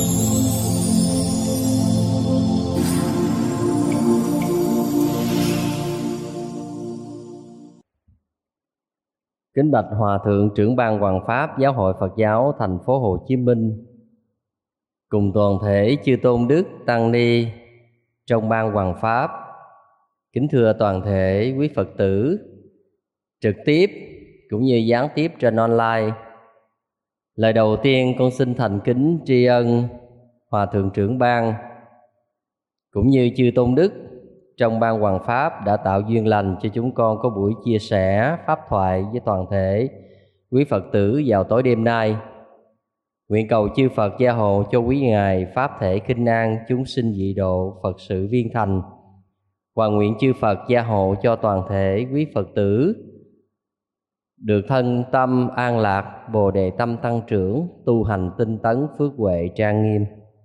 Kính bạch Hòa thượng trưởng ban Hoằng Pháp Giáo hội Phật giáo thành phố Hồ Chí Minh, cùng toàn thể chư tôn đức tăng ni trong ban Hoằng Pháp. Kính thưa toàn thể quý Phật tử trực tiếp cũng như gián tiếp trên online. Lời đầu tiên con xin thành kính tri ân Hòa thượng trưởng ban cũng như chư tôn đức trong ban Hoằng Pháp đã tạo duyên lành cho chúng con có buổi chia sẻ pháp thoại với toàn thể quý Phật tử vào tối đêm nay. Nguyện cầu chư Phật gia hộ cho quý ngài pháp thể khinh an, chúng sinh dị độ, Phật sự viên thành. Và nguyện chư Phật gia hộ cho toàn thể quý Phật tử được thân tâm an lạc, bồ đề tâm tăng trưởng, tu hành tinh tấn, phước huệ trang nghiêm.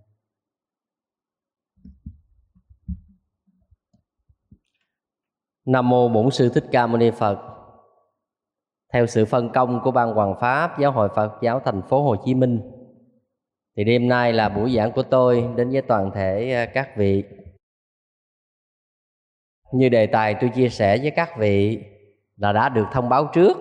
Nam mô Bổn Sư Thích Ca Mâu Ni Phật. Theo sự phân công của ban Hoằng Pháp Giáo hội Phật giáo thành phố Hồ Chí Minh, thì đêm nay là buổi giảng của tôi đến với toàn thể các vị. Như đề tài tôi chia sẻ với các vị là đã được thông báo trước.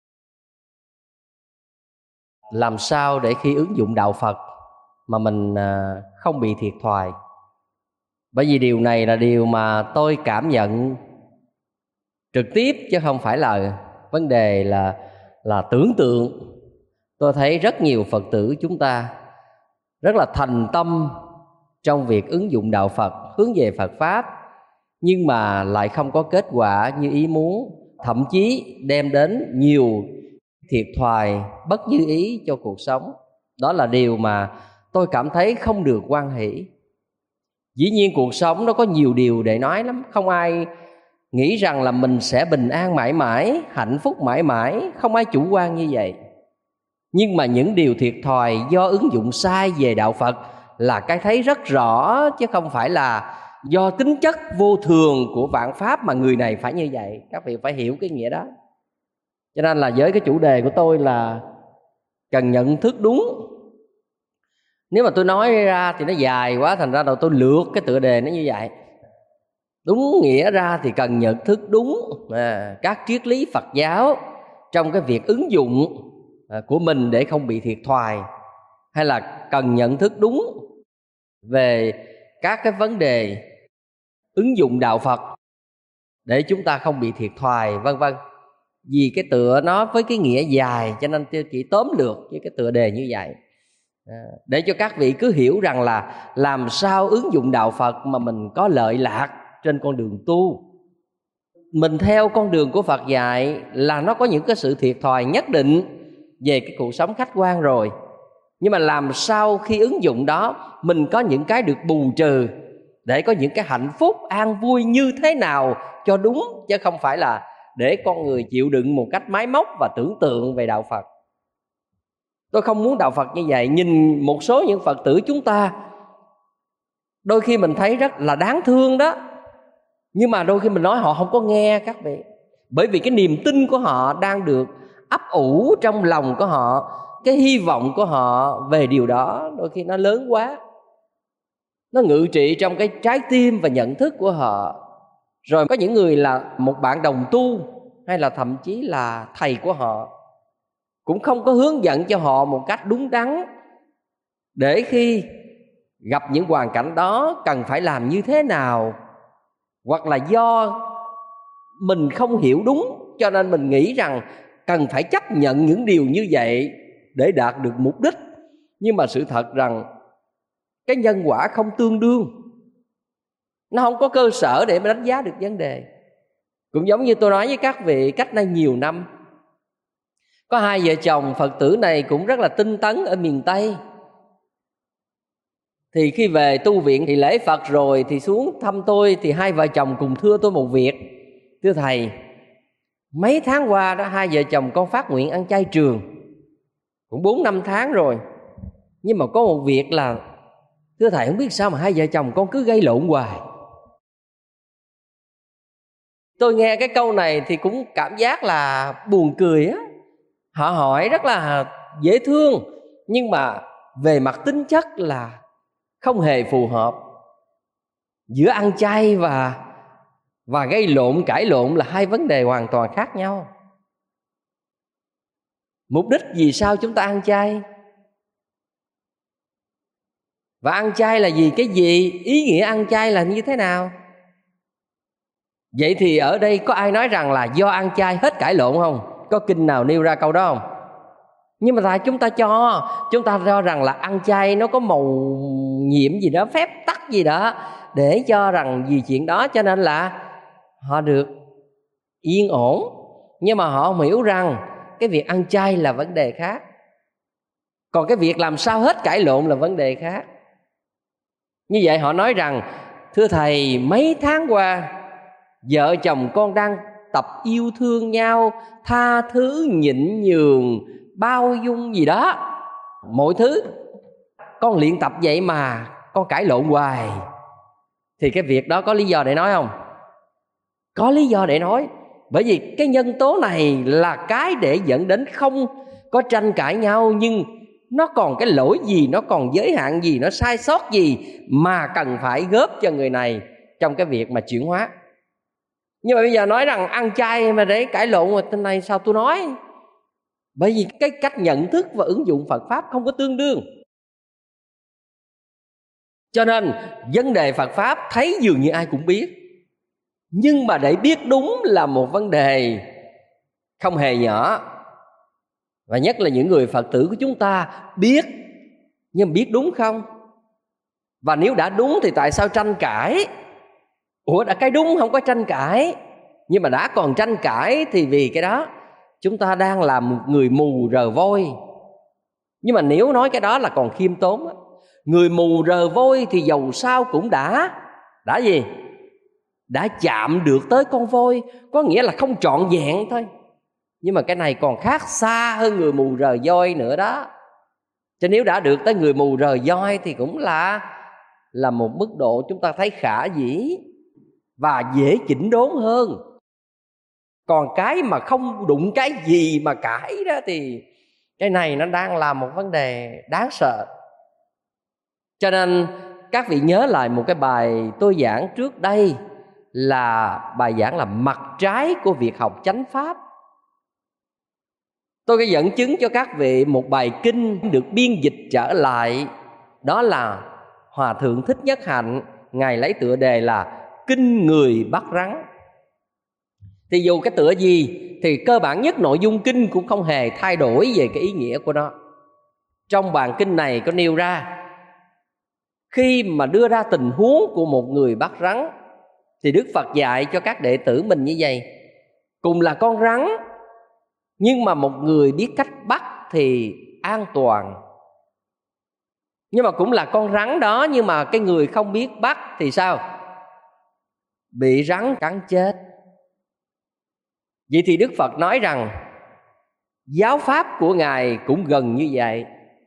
Làm sao để khi ứng dụng đạo Phật mà mình không bị thiệt thòi? Bởi vì điều này là điều mà tôi cảm nhận trực tiếp, chứ không phải là vấn đề là tưởng tượng. Tôi thấy rất nhiều Phật tử chúng ta rất là thành tâm trong việc ứng dụng đạo Phật, hướng về Phật Pháp, nhưng mà lại không có kết quả như ý muốn, thậm chí đem đến nhiều thiệt thòi, bất như ý cho cuộc sống. Đó là điều mà tôi cảm thấy không được hoan hỷ. Dĩ nhiên cuộc sống nó có nhiều điều để nói lắm. Không ai nghĩ rằng là mình sẽ bình an mãi mãi, hạnh phúc mãi mãi, không ai chủ quan như vậy. Nhưng mà những điều thiệt thòi do ứng dụng sai về đạo Phật là cái thấy rất rõ, chứ không phải là do tính chất vô thường của vạn pháp mà người này phải như vậy. Các vị phải hiểu cái nghĩa đó. Cho nên là với cái chủ đề của tôi là cần nhận thức đúng. Nếu mà tôi nói ra thì nó dài quá, thành ra đầu tôi lược cái tựa đề nó như vậy. Đúng nghĩa ra thì cần nhận thức đúng các triết lý Phật giáo trong cái việc ứng dụng của mình để không bị thiệt thòi, hay là cần nhận thức đúng về các cái vấn đề ứng dụng đạo Phật để chúng ta không bị thiệt thòi, vân vân. Vì cái tựa nó với cái nghĩa dài cho nên tôi chỉ tóm lược với cái tựa đề như vậy, để cho các vị cứ hiểu rằng là làm sao ứng dụng đạo Phật mà mình có lợi lạc trên con đường tu. Mình theo con đường của Phật dạy là nó có những cái sự thiệt thòi nhất định về cái cuộc sống khách quan rồi. Nhưng mà làm sao khi ứng dụng đó mình có những cái được bù trừ, để có những cái hạnh phúc an vui như thế nào cho đúng, chứ không phải là để con người chịu đựng một cách máy móc và tưởng tượng về đạo Phật. Tôi không muốn đạo Phật như vậy. Nhìn một số những Phật tử chúng ta, đôi khi mình thấy rất là đáng thương đó, nhưng mà đôi khi mình nói họ không có nghe các vị. Bởi vì cái niềm tin của họ đang được ấp ủ trong lòng của họ, cái hy vọng của họ về điều đó đôi khi nó lớn quá, nó ngự trị trong cái trái tim và nhận thức của họ. Rồi có những người là một bạn đồng tu hay là thậm chí là thầy của họ cũng không có hướng dẫn cho họ một cách đúng đắn, để khi gặp những hoàn cảnh đó cần phải làm như thế nào. Hoặc là do mình không hiểu đúng cho nên mình nghĩ rằng cần phải chấp nhận những điều như vậy để đạt được mục đích. Nhưng mà sự thật rằng cái nhân quả không tương đương, nó không có cơ sở để mà đánh giá được vấn đề. Cũng giống như tôi nói với các vị cách đây nhiều năm, có hai vợ chồng Phật tử này cũng rất là tinh tấn ở miền Tây. Thì khi về tu viện thì lễ Phật rồi thì xuống thăm tôi, thì hai vợ chồng cùng thưa tôi một việc. Thưa thầy, mấy tháng qua đó hai vợ chồng con phát nguyện ăn chay trường cũng 4-5 tháng rồi, nhưng mà có một việc là thưa thầy, không biết sao mà hai vợ chồng con cứ gây lộn hoài. Tôi nghe cái câu này thì cũng cảm giác là buồn cười á. Họ hỏi rất là dễ thương, nhưng mà về mặt tính chất là không hề phù hợp. Giữa ăn chay và gây lộn, cãi lộn là hai vấn đề hoàn toàn khác nhau. Mục đích vì sao chúng ta ăn chay? Và ăn chay là gì? Cái gì? Ý nghĩa ăn chay là như thế nào? Vậy thì ở đây có ai nói rằng là do ăn chay hết cãi lộn không? Có kinh nào nêu ra câu đó không? Nhưng mà tại chúng ta cho rằng là ăn chay nó có màu nhiệm gì đó, phép tắc gì đó, để cho rằng vì chuyện đó cho nên là họ được yên ổn. Nhưng mà họ không hiểu rằng cái việc ăn chay là vấn đề khác, còn cái việc làm sao hết cãi lộn là vấn đề khác. Như vậy họ nói rằng: thưa thầy, mấy tháng qua vợ chồng con đang tập yêu thương nhau, tha thứ, nhịn nhường, bao dung gì đó, mọi thứ con luyện tập vậy mà con cãi lộn hoài. Thì cái việc đó có lý do để nói không? Có lý do để nói. Bởi vì cái nhân tố này là cái để dẫn đến không có tranh cãi nhau, nhưng nó còn cái lỗi gì, nó còn giới hạn gì, nó sai sót gì mà cần phải góp cho người này trong cái việc mà chuyển hóa. Nhưng mà bây giờ nói rằng ăn chay mà để cãi lộn mà tên này sao tôi nói? Bởi vì cái cách nhận thức và ứng dụng Phật Pháp không có tương đương. Cho nên vấn đề Phật Pháp thấy dường như ai cũng biết, nhưng mà để biết đúng là một vấn đề không hề nhỏ. Và nhất là những người Phật tử của chúng ta biết, nhưng biết đúng không? Và nếu đã đúng thì tại sao tranh cãi? Đã cái đúng không có tranh cãi, nhưng mà đã còn tranh cãi thì vì cái đó chúng ta đang làm một người mù rờ voi. Nhưng mà nếu nói cái đó là còn khiêm tốn đó. Người mù rờ voi thì dầu sao cũng đã gì? Đã chạm được tới con voi, có nghĩa là không trọn vẹn thôi. Nhưng mà cái này còn khác xa hơn người mù rờ voi nữa đó. Cho nếu đã được tới người mù rờ voi thì cũng là một mức độ chúng ta thấy khả dĩ và dễ chỉnh đốn hơn. Còn cái mà không đụng cái gì mà cãi đó thì cái này nó đang là một vấn đề đáng sợ. Cho nên các vị nhớ lại một cái bài tôi giảng trước đây, là bài giảng là mặt trái của việc học chánh pháp. Tôi có dẫn chứng cho các vị một bài kinh được biên dịch trở lại, đó là Hòa Thượng Thích Nhất Hạnh, Ngài lấy tựa đề là Kinh Người Bắt Rắn. Thì dù cái tựa gì thì cơ bản nhất nội dung kinh cũng không hề thay đổi về cái ý nghĩa của nó. Trong bản kinh này có nêu ra, khi mà đưa ra tình huống của một người bắt rắn thì Đức Phật dạy cho các đệ tử mình như vậy: cùng là con rắn, nhưng mà một người biết cách bắt thì an toàn. Nhưng mà cũng là con rắn đó, nhưng mà cái người không biết bắt thì sao? Bị rắn cắn chết. Vậy thì Đức Phật nói rằng giáo pháp của Ngài cũng gần như vậy.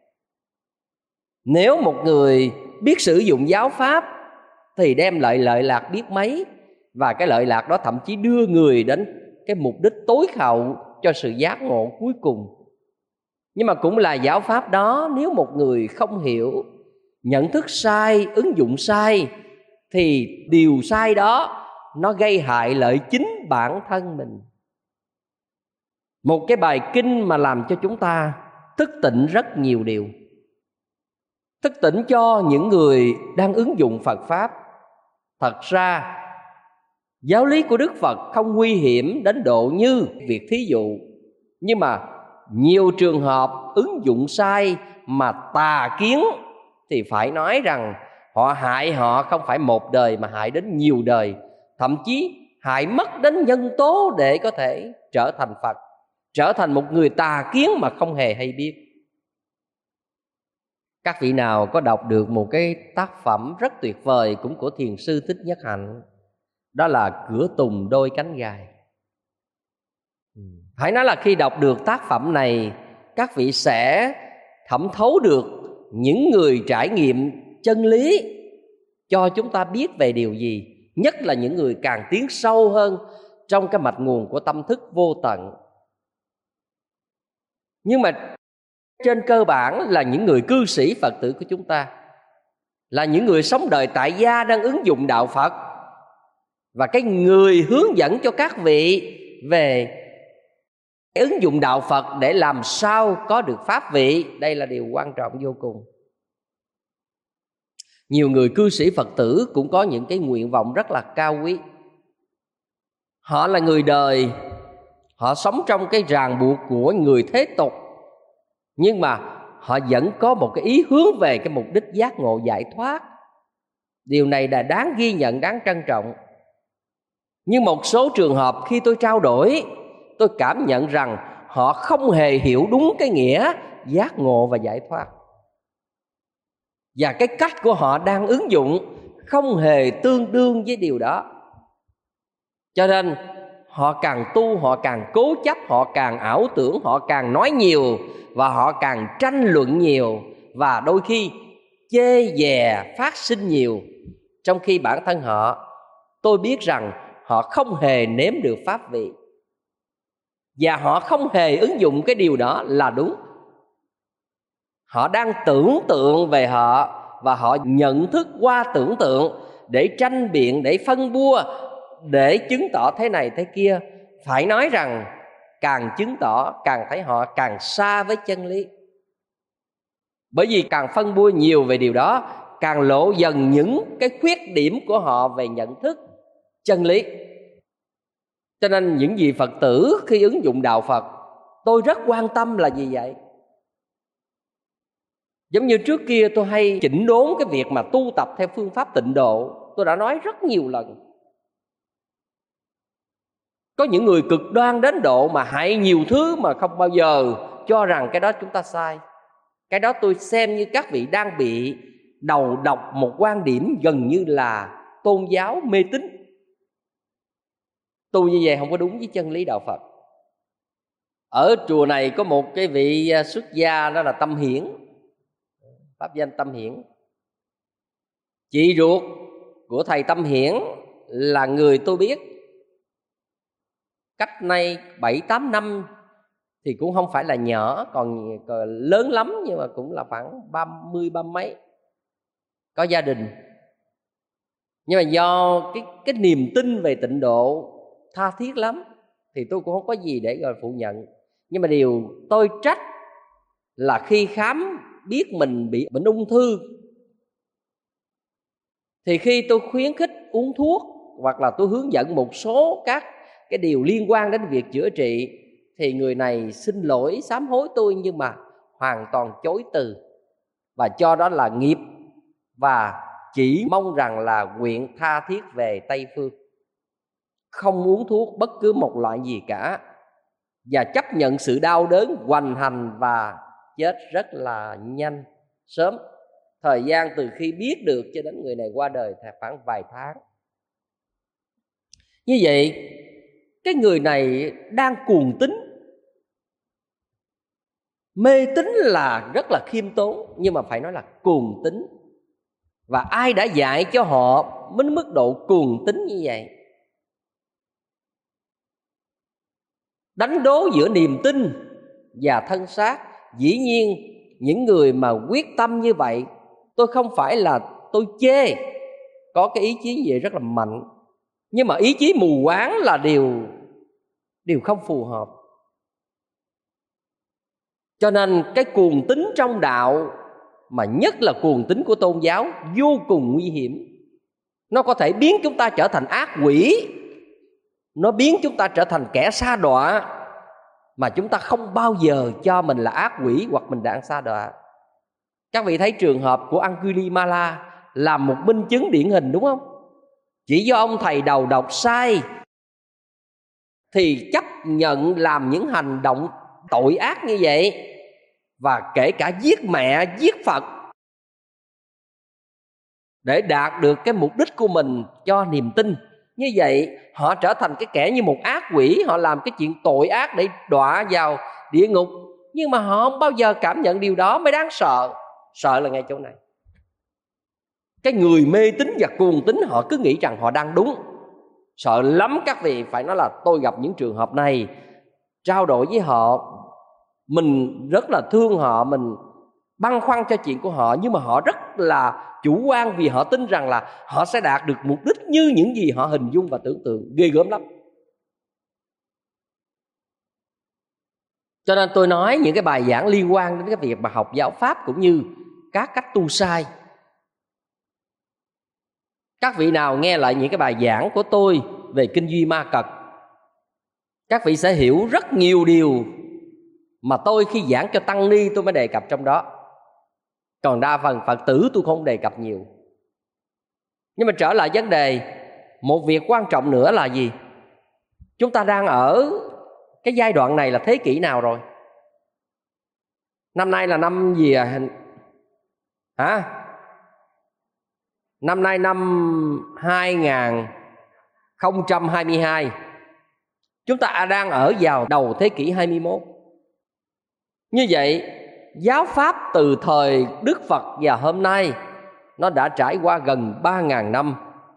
Nếu một người biết sử dụng giáo pháp thì đem lại lợi lạc biết mấy, và cái lợi lạc đó thậm chí đưa người đến cái mục đích tối hậu cho sự giác ngộ cuối cùng. Nhưng mà cũng là giáo pháp đó, nếu một người không hiểu, nhận thức sai, ứng dụng sai, thì điều sai đó nó gây hại lợi chính bản thân mình. Một cái bài kinh mà làm cho chúng ta thức tỉnh rất nhiều điều. Thức tỉnh cho những người đang ứng dụng Phật Pháp. Thật ra giáo lý của Đức Phật không nguy hiểm đến độ như việc thí dụ, nhưng mà nhiều trường hợp ứng dụng sai mà tà kiến thì phải nói rằng họ hại họ không phải một đời mà hại đến nhiều đời, thậm chí hại mất đến nhân tố để có thể trở thành Phật, trở thành một người tà kiến mà không hề hay biết. Các vị nào có đọc được một cái tác phẩm rất tuyệt vời cũng của Thiền sư Thích Nhất Hạnh, đó là Cửa Tùng Đôi Cánh Gài. Phải nói là khi đọc được tác phẩm này, các vị sẽ thẩm thấu được những người trải nghiệm chân lý cho chúng ta biết về điều gì, nhất là những người càng tiến sâu hơn trong cái mạch nguồn của tâm thức vô tận. Nhưng mà trên cơ bản là những người cư sĩ Phật tử của chúng ta, là những người sống đời tại gia đang ứng dụng đạo Phật, và cái người hướng dẫn cho các vị về ứng dụng đạo Phật để làm sao có được pháp vị. Đây là điều quan trọng vô cùng. Nhiều người cư sĩ Phật tử cũng có những cái nguyện vọng rất là cao quý. Họ là người đời, họ sống trong cái ràng buộc của người thế tục, nhưng mà họ vẫn có một cái ý hướng về cái mục đích giác ngộ giải thoát. Điều này là đáng ghi nhận, đáng trân trọng. Nhưng một số trường hợp khi tôi trao đổi, tôi cảm nhận rằng họ không hề hiểu đúng cái nghĩa giác ngộ và giải thoát, và cái cách của họ đang ứng dụng không hề tương đương với điều đó. Cho nên họ càng tu, họ càng cố chấp, họ càng ảo tưởng, họ càng nói nhiều, và họ càng tranh luận nhiều, và đôi khi chê dè phát sinh nhiều. Trong khi bản thân họ, tôi biết rằng họ không hề nếm được pháp vị, và họ không hề ứng dụng cái điều đó là đúng. Họ đang tưởng tượng về họ, và họ nhận thức qua tưởng tượng để tranh biện, để phân bua, để chứng tỏ thế này thế kia. Phải nói rằng càng chứng tỏ càng thấy họ càng xa với chân lý. Bởi vì càng phân bua nhiều về điều đó, càng lộ dần những cái khuyết điểm của họ về nhận thức chân lý. Cho nên những vị Phật tử khi ứng dụng đạo Phật, tôi rất quan tâm là gì vậy? Giống như trước kia tôi hay chỉnh đốn cái việc mà tu tập theo phương pháp tịnh độ. Tôi đã nói rất nhiều lần. Có những người cực đoan đến độ mà hại nhiều thứ mà không bao giờ cho rằng cái đó chúng ta sai. Cái đó tôi xem như các vị đang bị đầu độc một quan điểm gần như là tôn giáo mê tín. Tu như vậy không có đúng với chân lý đạo Phật. Ở chùa này có một cái vị xuất gia, đó là Tâm Hiển, pháp danh Tâm Hiển. Chị ruột của thầy Tâm Hiển là người tôi biết cách nay 7-8 năm, thì cũng không phải là nhỏ, còn lớn lắm, nhưng mà cũng là khoảng 30 mấy, có gia đình. Nhưng mà do cái niềm tin về tịnh độ tha thiết lắm, thì tôi cũng không có gì để gọi phủ nhận. Nhưng mà điều tôi trách là khi khám biết mình bị bệnh ung thư, thì khi tôi khuyến khích uống thuốc, hoặc là tôi hướng dẫn một số các cái điều liên quan đến việc chữa trị, thì người này xin lỗi sám hối tôi, nhưng mà hoàn toàn chối từ, và cho đó là nghiệp, và chỉ mong rằng là nguyện tha thiết về Tây Phương, không uống thuốc bất cứ một loại gì cả, và chấp nhận sự đau đớn hoành hành và chết rất là nhanh, sớm. Thời gian từ khi biết được cho đến người này qua đời khoảng vài tháng. Như vậy, cái người này đang cuồng tín. Mê tín là rất là khiêm tốn, nhưng mà phải nói là cuồng tín. Và ai đã dạy cho họ đến mức độ cuồng tín như vậy? Đánh đố giữa niềm tin và thân xác. Dĩ nhiên những người mà quyết tâm như vậy, tôi không phải là tôi chê, có cái ý chí gì rất là mạnh, nhưng mà ý chí mù quáng là điều không phù hợp. Cho nên cái cuồng tín trong đạo, mà nhất là cuồng tín của tôn giáo, vô cùng nguy hiểm. Nó có thể biến chúng ta trở thành ác quỷ, nó biến chúng ta trở thành kẻ sa đọa, mà chúng ta không bao giờ cho mình là ác quỷ hoặc mình đang sa đọa. Các vị thấy trường hợp của Angulimala là một minh chứng điển hình, đúng không? Chỉ do ông thầy đầu độc sai thì chấp nhận làm những hành động tội ác như vậy, và kể cả giết mẹ, giết Phật, để đạt được cái mục đích của mình cho niềm tin. Như vậy họ trở thành cái kẻ như một ác quỷ, họ làm cái chuyện tội ác để đọa vào địa ngục. Nhưng mà họ không bao giờ cảm nhận điều đó mới đáng sợ. Sợ là ngay chỗ này. Cái người mê tín và cuồng tín họ cứ nghĩ rằng họ đang đúng. Sợ lắm các vị, phải nói là tôi gặp những trường hợp này, trao đổi với họ Mình rất là thương họ, mình băn khoăn cho chuyện của họ, nhưng mà họ rất là chủ quan vì họ tin rằng là họ sẽ đạt được mục đích như những gì họ hình dung và tưởng tượng. Ghê gớm lắm. Cho nên tôi nói những cái bài giảng liên quan đến cái việc mà học giáo pháp cũng như các cách tu sai. Các vị nào nghe lại những cái bài giảng của tôi về kinh duy ma cật, các vị sẽ hiểu rất nhiều điều mà tôi khi giảng cho tăng ni tôi mới đề cập trong đó. Còn đa phần Phật tử tôi không đề cập nhiều. Nhưng mà trở lại vấn đề, một việc quan trọng nữa là gì? Chúng ta đang ở cái giai đoạn này là thế kỷ nào rồi? Năm nay là năm gì à? Năm nay năm 2022. Chúng ta đang ở vào đầu thế kỷ 21. Như vậy, giáo pháp từ thời Đức Phật và hôm nay nó đã trải qua gần 3.000 năm.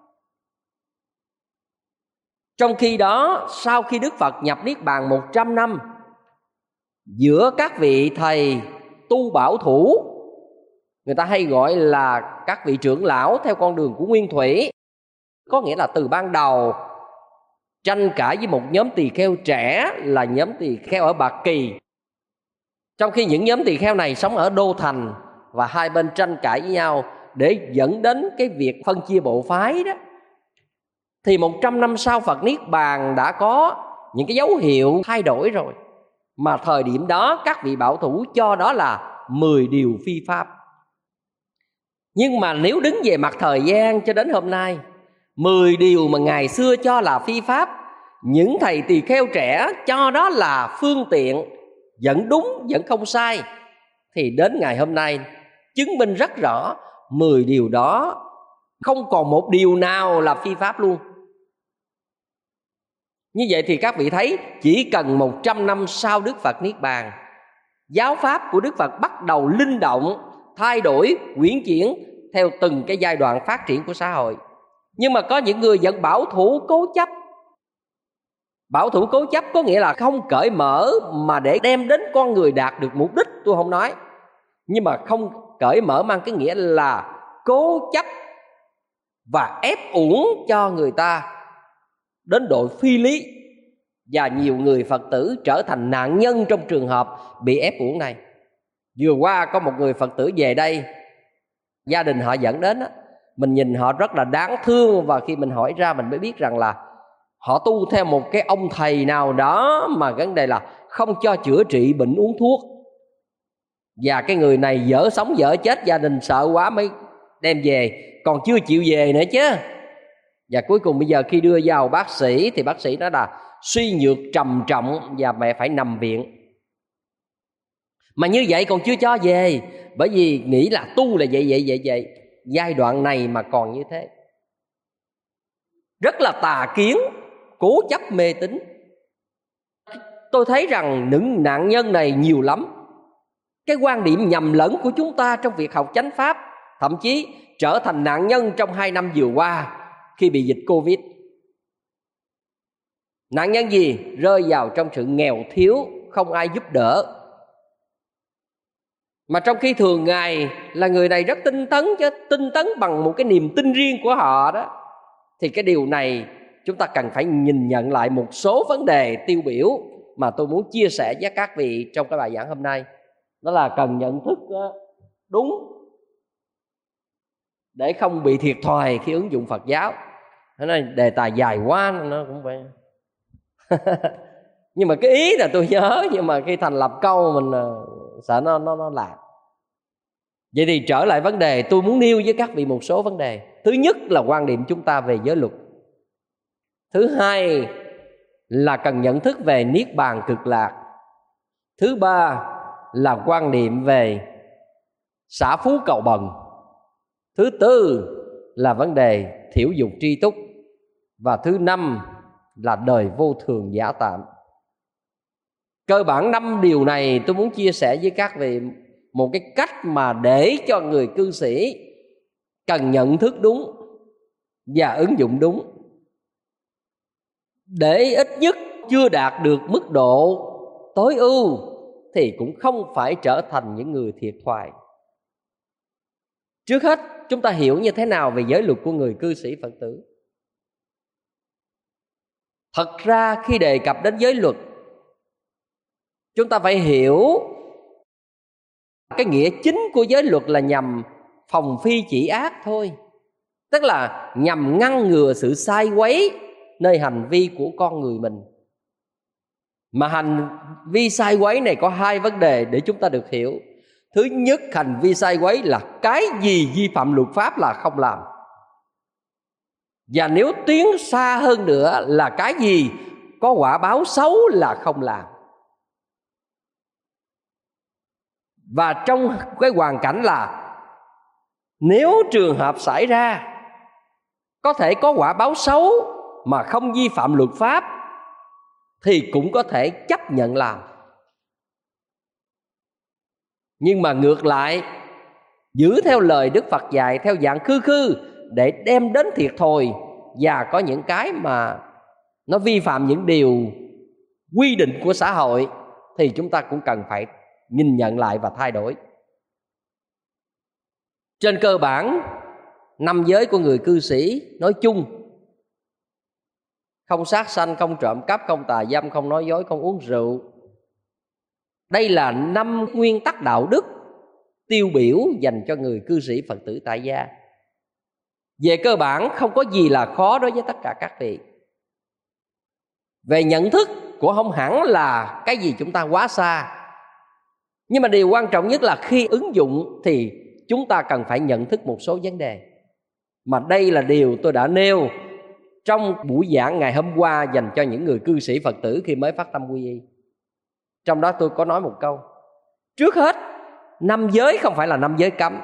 Trong khi đó, sau khi Đức Phật nhập Niết Bàn 100 năm, giữa các vị thầy tu bảo thủ, người ta hay gọi là các vị trưởng lão theo con đường của Nguyên Thủy, có nghĩa là từ ban đầu tranh cãi với một nhóm tỳ kheo trẻ là nhóm tỳ kheo ở Bạc Kỳ. Trong khi những nhóm tỳ kheo này sống ở Đô Thành và hai bên tranh cãi với nhau để dẫn đến cái việc phân chia bộ phái đó, thì 100 năm sau Phật Niết Bàn đã có những cái dấu hiệu thay đổi rồi. Mà thời điểm đó các vị bảo thủ cho đó là 10 điều phi pháp. Nhưng mà nếu đứng về mặt thời gian cho đến hôm nay, 10 điều mà ngày xưa cho là phi pháp, những thầy tỳ kheo trẻ cho đó là phương tiện dẫn đúng, dẫn không sai, thì đến ngày hôm nay chứng minh rất rõ 10 điều đó không còn một điều nào là phi pháp luôn. Như vậy thì các vị thấy, chỉ cần 100 năm sau Đức Phật Niết Bàn, giáo pháp của Đức Phật bắt đầu linh động, thay đổi, uyển chuyển theo từng cái giai đoạn phát triển của xã hội. Nhưng mà có những người vẫn bảo thủ cố chấp. Bảo thủ cố chấp có nghĩa là không cởi mở mà để đem đến con người đạt được mục đích, tôi không nói. Nhưng mà không cởi mở mang cái nghĩa là cố chấp và ép uổng cho người ta đến độ phi lý. Và nhiều người Phật tử trở thành nạn nhân trong trường hợp bị ép uổng này. Vừa qua có một người Phật tử về đây, gia đình họ dẫn đến đó, mình nhìn họ rất là đáng thương. Và khi mình hỏi ra mình mới biết rằng là họ tu theo một cái ông thầy nào đó mà vấn đề là không cho chữa trị bệnh uống thuốc. Và cái người này dở sống dở chết, gia đình sợ quá mới đem về, còn chưa chịu về nữa chứ. Và cuối cùng bây giờ khi đưa vào bác sĩ thì bác sĩ nói là suy nhược trầm trọng và mẹ phải nằm viện. Mà như vậy còn chưa cho về, bởi vì nghĩ là tu là vậy. Giai đoạn này mà còn như thế, rất là tà kiến, cố chấp mê tín. Tôi thấy rằng những nạn nhân này nhiều lắm. Cái quan điểm nhầm lẫn của chúng ta trong việc học chánh pháp thậm chí trở thành nạn nhân trong 2 năm vừa qua khi bị dịch Covid. Nạn nhân gì? Rơi vào trong sự nghèo thiếu, không ai giúp đỡ. Mà trong khi thường ngày là người này rất tinh tấn, chứ tinh tấn bằng một cái niềm tin riêng của họ đó. Thì cái điều này chúng ta cần phải nhìn nhận lại một số vấn đề tiêu biểu mà tôi muốn chia sẻ với các vị trong cái bài giảng hôm nay. Đó là cần nhận thức đúng để không bị thiệt thòi khi ứng dụng Phật giáo. Thế nên đề tài dài quá nó cũng phải nhưng mà cái ý là tôi nhớ, nhưng mà khi thành lập câu mình sợ nó lạc. Vậy thì trở lại vấn đề, tôi muốn nêu với các vị một số vấn đề. Thứ nhất là quan điểm chúng ta về giới luật. Thứ hai là cần nhận thức về Niết Bàn cực lạc. Thứ ba là quan niệm về xả phú cầu bần. Thứ tư là vấn đề thiểu dục tri túc. Và thứ năm là đời vô thường giả tạm. Cơ bản 5 điều này tôi muốn chia sẻ với các vị một cái cách mà để cho người cư sĩ cần nhận thức đúng và ứng dụng đúng, để ít nhất chưa đạt được mức độ tối ưu thì cũng không phải trở thành những người thiệt thòi. Trước hết, chúng ta hiểu như thế nào về giới luật của người cư sĩ Phật tử? Thật ra khi đề cập đến giới luật, chúng ta phải hiểu cái nghĩa chính của giới luật là nhằm phòng phi chỉ ác thôi. Tức là nhằm ngăn ngừa sự sai quấy nơi hành vi của con người mình. Mà hành vi sai quấy này có hai vấn đề để chúng ta được hiểu. Thứ nhất, hành vi sai quấy là cái gì vi phạm luật pháp là không làm. Và nếu tiến xa hơn nữa là cái gì có quả báo xấu là không làm. Và trong cái hoàn cảnh là nếu trường hợp xảy ra có thể có quả báo xấu mà không vi phạm luật pháp thì cũng có thể chấp nhận làm. Nhưng mà ngược lại, giữ theo lời Đức Phật dạy theo dạng khư khư để đem đến thiệt thòi, và có những cái mà nó vi phạm những điều quy định của xã hội thì chúng ta cũng cần phải nhìn nhận lại và thay đổi. Trên cơ bản, 5 giới của người cư sĩ nói chung: không sát sanh, không trộm cắp, không tà dâm, không nói dối, không uống rượu. Đây là 5 nguyên tắc đạo đức tiêu biểu dành cho người cư sĩ Phật tử tại gia. Về cơ bản không có gì là khó đối với tất cả các vị. Về nhận thức của không hẳn là cái gì chúng ta quá xa, nhưng mà điều quan trọng nhất là khi ứng dụng thì chúng ta cần phải nhận thức một số vấn đề. Mà đây là điều tôi đã nêu trong buổi giảng ngày hôm qua dành cho những người cư sĩ Phật tử khi mới phát tâm quy y. Trong đó tôi có nói một câu: trước hết, 5 giới không phải là 5 giới cấm.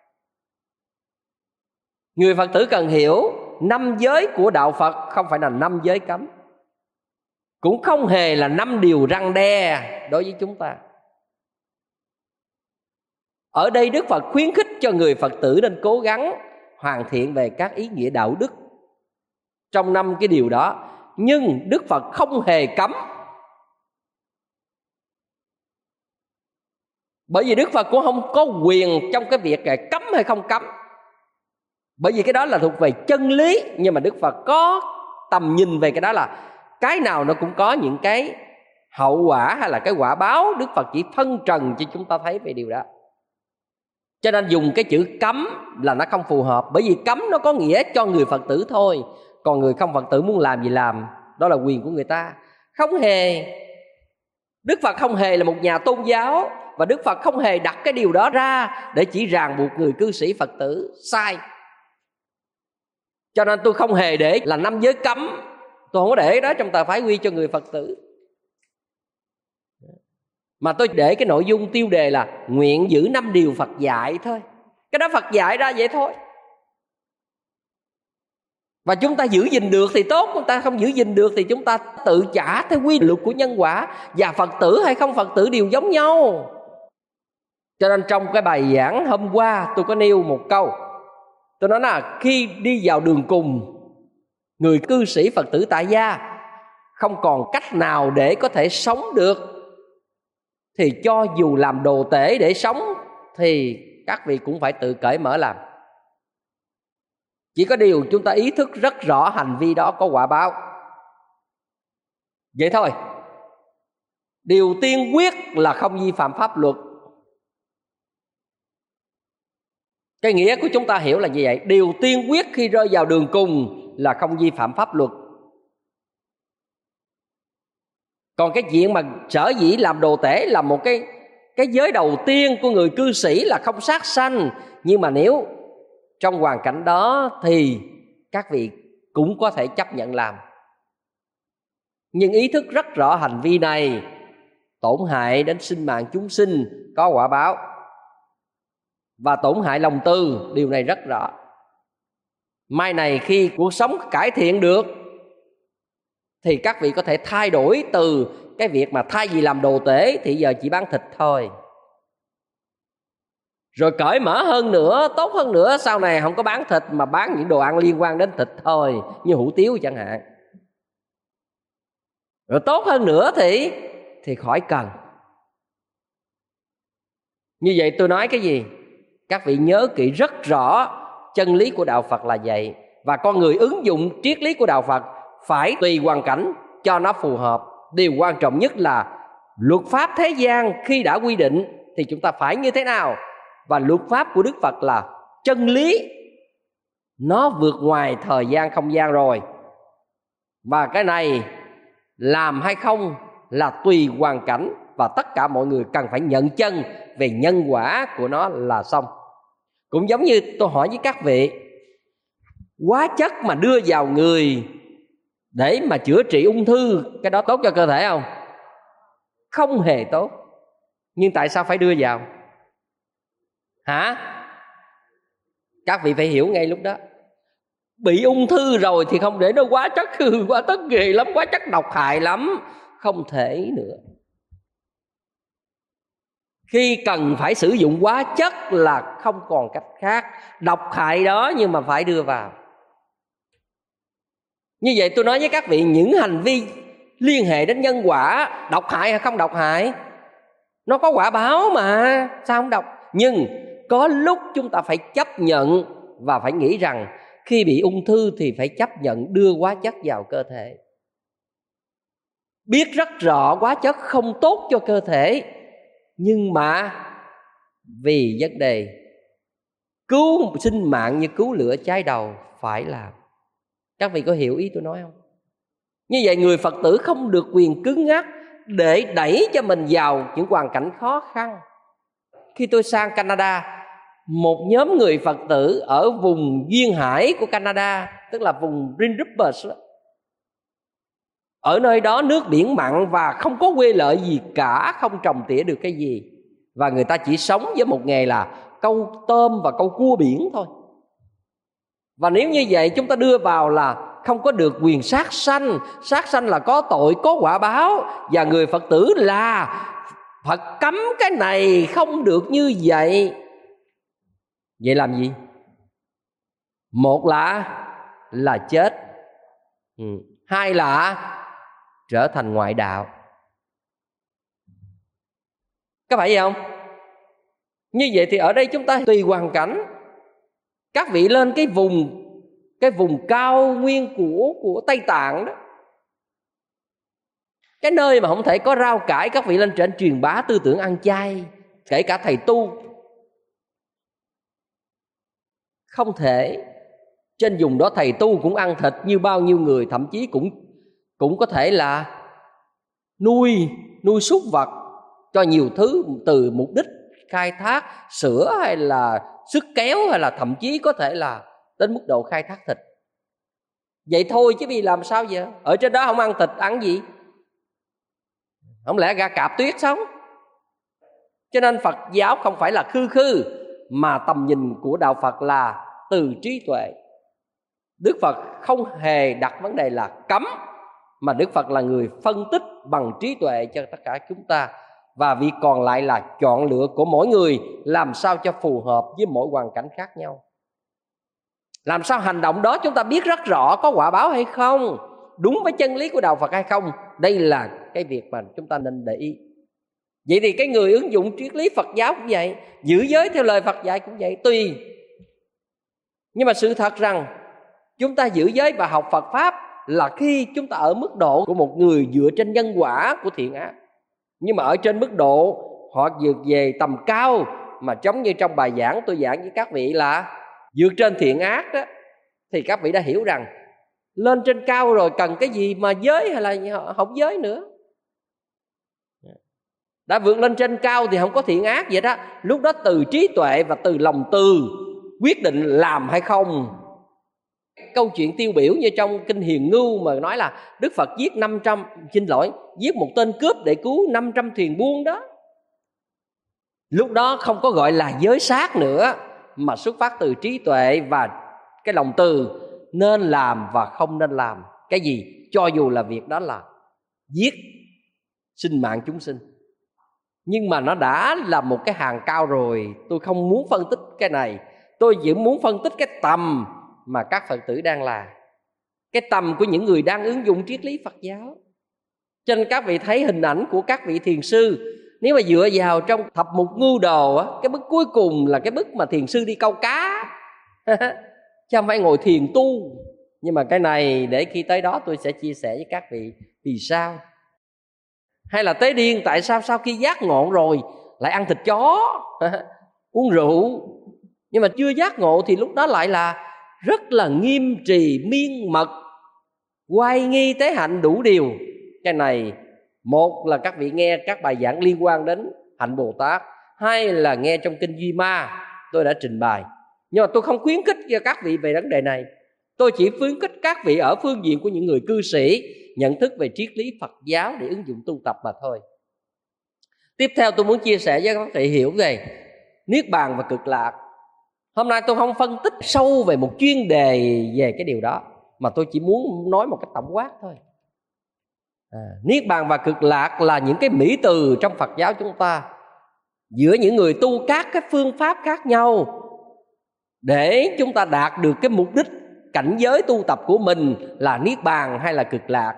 Người Phật tử cần hiểu 5 giới của đạo Phật không phải là 5 giới cấm, cũng không hề là 5 điều răn đe đối với chúng ta. Ở đây Đức Phật khuyến khích cho người Phật tử nên cố gắng hoàn thiện về các ý nghĩa đạo đức trong 5 cái điều đó. Nhưng Đức Phật không hề cấm. Bởi vì Đức Phật cũng không có quyền trong cái việc cấm hay không cấm. Bởi vì cái đó là thuộc về chân lý. Nhưng mà Đức Phật có tầm nhìn về cái đó là cái nào nó cũng có những cái hậu quả hay là cái quả báo. Đức Phật chỉ phân trần cho chúng ta thấy về điều đó. Cho nên dùng cái chữ cấm là nó không phù hợp. Bởi vì cấm nó có nghĩa cho người Phật tử thôi. Còn người không Phật tử muốn làm gì làm, đó là quyền của người ta. Không hề, Đức Phật không hề là một nhà tôn giáo, và Đức Phật không hề đặt cái điều đó ra để chỉ ràng buộc người cư sĩ Phật tử. Sai. Cho nên tôi không hề để là 5 giới cấm. Tôi không có để đó trong tờ phái quy cho người Phật tử, mà tôi để cái nội dung tiêu đề là nguyện giữ 5 điều Phật dạy thôi. Cái đó Phật dạy ra vậy thôi. Và chúng ta giữ gìn được thì tốt, chúng ta không giữ gìn được thì chúng ta tự trả theo quy luật của nhân quả. Và Phật tử hay không Phật tử đều giống nhau. Cho nên trong cái bài giảng hôm qua tôi có nêu một câu. Tôi nói là khi đi vào đường cùng, người cư sĩ Phật tử tại gia không còn cách nào để có thể sống được, thì cho dù làm đồ tể để sống thì các vị cũng phải tự cởi mở làm. Chỉ có điều chúng ta ý thức rất rõ hành vi đó có quả báo. Vậy thôi. Điều tiên quyết là không vi phạm pháp luật. Cái nghĩa của chúng ta hiểu là như vậy. Điều tiên quyết khi rơi vào đường cùng là không vi phạm pháp luật. Còn cái chuyện mà sở dĩ làm đồ tể là một cái giới đầu tiên của người cư sĩ là không sát sanh. Nhưng mà nếu trong hoàn cảnh đó thì các vị cũng có thể chấp nhận làm. Nhưng ý thức rất rõ hành vi này tổn hại đến sinh mạng chúng sinh, có quả báo, và tổn hại lòng từ, điều này rất rõ. Mai này khi cuộc sống cải thiện được thì các vị có thể thay đổi từ cái việc mà thay vì làm đồ tể thì giờ chỉ bán thịt thôi. Rồi cởi mở hơn nữa, tốt hơn nữa, sau này không có bán thịt mà bán những đồ ăn liên quan đến thịt thôi, như hủ tiếu chẳng hạn. Rồi tốt hơn nữa thì khỏi cần. Như vậy tôi nói cái gì? Các vị nhớ kỹ rất rõ, chân lý của đạo Phật là vậy. Và con người ứng dụng triết lý của đạo Phật phải tùy hoàn cảnh cho nó phù hợp. Điều quan trọng nhất là luật pháp thế gian khi đã quy định thì chúng ta phải như thế nào. Và luật pháp của Đức Phật là chân lý, nó vượt ngoài thời gian không gian rồi. Và cái này làm hay không là tùy hoàn cảnh, và tất cả mọi người cần phải nhận chân về nhân quả của nó là xong. Cũng giống như tôi hỏi với các vị, hóa chất mà đưa vào người để mà chữa trị ung thư, cái đó tốt cho cơ thể không? Không hề tốt. Nhưng tại sao phải đưa vào? Hả? Các vị phải hiểu ngay lúc đó. Bị ung thư rồi thì không để nó hóa chất hư, hóa chất ghê lắm, hóa chất độc hại lắm, không thể nữa. Khi cần phải sử dụng hóa chất là không còn cách khác. Độc hại đó nhưng mà phải đưa vào. Như vậy tôi nói với các vị, những hành vi liên hệ đến nhân quả, độc hại hay không độc hại, nó có quả báo mà, sao không độc? Nhưng có lúc chúng ta phải chấp nhận và phải nghĩ rằng khi bị ung thư thì phải chấp nhận đưa hóa chất vào cơ thể. Biết rất rõ hóa chất không tốt cho cơ thể, nhưng mà vì vấn đề cứu sinh mạng như cứu lửa cháy đầu phải làm. Các vị có hiểu ý tôi nói không? Như vậy người Phật tử không được quyền cứng nhắc để đẩy cho mình vào những hoàn cảnh khó khăn. Khi tôi sang Canada, một nhóm người Phật tử ở vùng duyên hải của Canada, tức là vùng Prince Rupert, ở nơi đó nước biển mặn và không có quê lợi gì cả, không trồng tỉa được cái gì, và người ta chỉ sống với một nghề là câu tôm và câu cua biển thôi. Và nếu như vậy chúng ta đưa vào là không có được quyền sát sanh. Sát sanh là có tội, có quả báo. Và người Phật tử là Phật cấm cái này không được như vậy. Vậy làm gì? Một là chết, hai là trở thành ngoại đạo. Có phải vậy không? Như vậy thì ở đây chúng ta tùy hoàn cảnh. Các vị lên cái vùng cao nguyên của Tây Tạng đó, cái nơi mà không thể có rau cải, các vị lên trên truyền bá tư tưởng ăn chay. Kể cả thầy tu không thể. Trên vùng đó thầy tu cũng ăn thịt như bao nhiêu người, thậm chí cũng có thể là nuôi súc vật cho nhiều thứ, từ mục đích khai thác sữa hay là sức kéo, hay là thậm chí có thể là đến mức độ khai thác thịt. Vậy thôi chứ vì làm sao vậy? Ở trên đó không ăn thịt, ăn gì? Không lẽ gà cạp tuyết sống? Cho nên Phật giáo không phải là khư, mà tầm nhìn của đạo Phật là từ trí tuệ. Đức Phật không hề đặt vấn đề là cấm, mà Đức Phật là người phân tích bằng trí tuệ cho tất cả chúng ta. Và việc còn lại là chọn lựa của mỗi người, làm sao cho phù hợp với mỗi hoàn cảnh khác nhau. Làm sao hành động đó chúng ta biết rất rõ có quả báo hay không, đúng với chân lý của đạo Phật hay không. Đây là cái việc mà chúng ta nên để ý. Vậy thì cái người ứng dụng triết lý Phật giáo cũng vậy, giữ giới theo lời Phật dạy cũng vậy, tùy. Nhưng mà sự thật rằng chúng ta giữ giới và học Phật Pháp là khi chúng ta ở mức độ của một người dựa trên nhân quả của thiện ác. Nhưng mà ở trên mức độ họ vượt về tầm cao, mà giống như trong bài giảng tôi giảng với các vị là vượt trên thiện ác đó, thì các vị đã hiểu rằng lên trên cao rồi cần cái gì mà giới hay là học giới nữa. Đã vượt lên trên cao thì không có thiện ác vậy đó. Lúc đó từ trí tuệ và từ lòng từ quyết định làm hay không. Câu chuyện tiêu biểu như trong Kinh Hiền Ngưu mà nói là Đức Phật giết một tên cướp để cứu 500 thuyền buôn đó. Lúc đó không có gọi là giới sát nữa, mà xuất phát từ trí tuệ và cái lòng từ nên làm và không nên làm cái gì, cho dù là việc đó là giết sinh mạng chúng sinh. Nhưng mà nó đã là một cái hàng cao rồi. Tôi không muốn phân tích cái này, tôi chỉ muốn phân tích cái tầm mà các Phật tử đang là, cái tầm của những người đang ứng dụng triết lý Phật giáo. Cho nên các vị thấy hình ảnh của các vị thiền sư Nếu mà dựa vào trong thập mục ngưu đồ á, cái bước cuối cùng là cái bước mà thiền sư đi câu cá chứ không phải ngồi thiền tu. Nhưng mà cái này để khi tới đó tôi sẽ chia sẻ với các vị vì sao. Hay là Tế Điên tại sao sau khi giác ngộ rồi lại ăn thịt chó uống rượu, nhưng mà chưa giác ngộ thì lúc đó lại là rất là nghiêm trì miên mật, oai nghi tế hạnh đủ điều. Cái này một là các vị nghe các bài giảng liên quan đến hạnh Bồ Tát, hai là nghe trong kinh Duy Ma tôi đã trình bày. Nhưng mà tôi không khuyến khích cho các vị về vấn đề này. Tôi chỉ khuyến khích các vị ở phương diện của những người cư sĩ nhận thức về triết lý Phật giáo để ứng dụng tu tập mà thôi. Tiếp theo tôi muốn chia sẻ với các vị hiểu về Niết Bàn và Cực Lạc. Hôm nay tôi không phân tích sâu về một chuyên đề về cái điều đó, mà tôi chỉ muốn nói một cái tổng quát thôi. Niết Bàn và Cực Lạc là những cái mỹ từ trong Phật giáo chúng ta, giữa những người tu các cái phương pháp khác nhau để chúng ta đạt được cái mục đích cảnh giới tu tập của mình là Niết Bàn hay là Cực Lạc,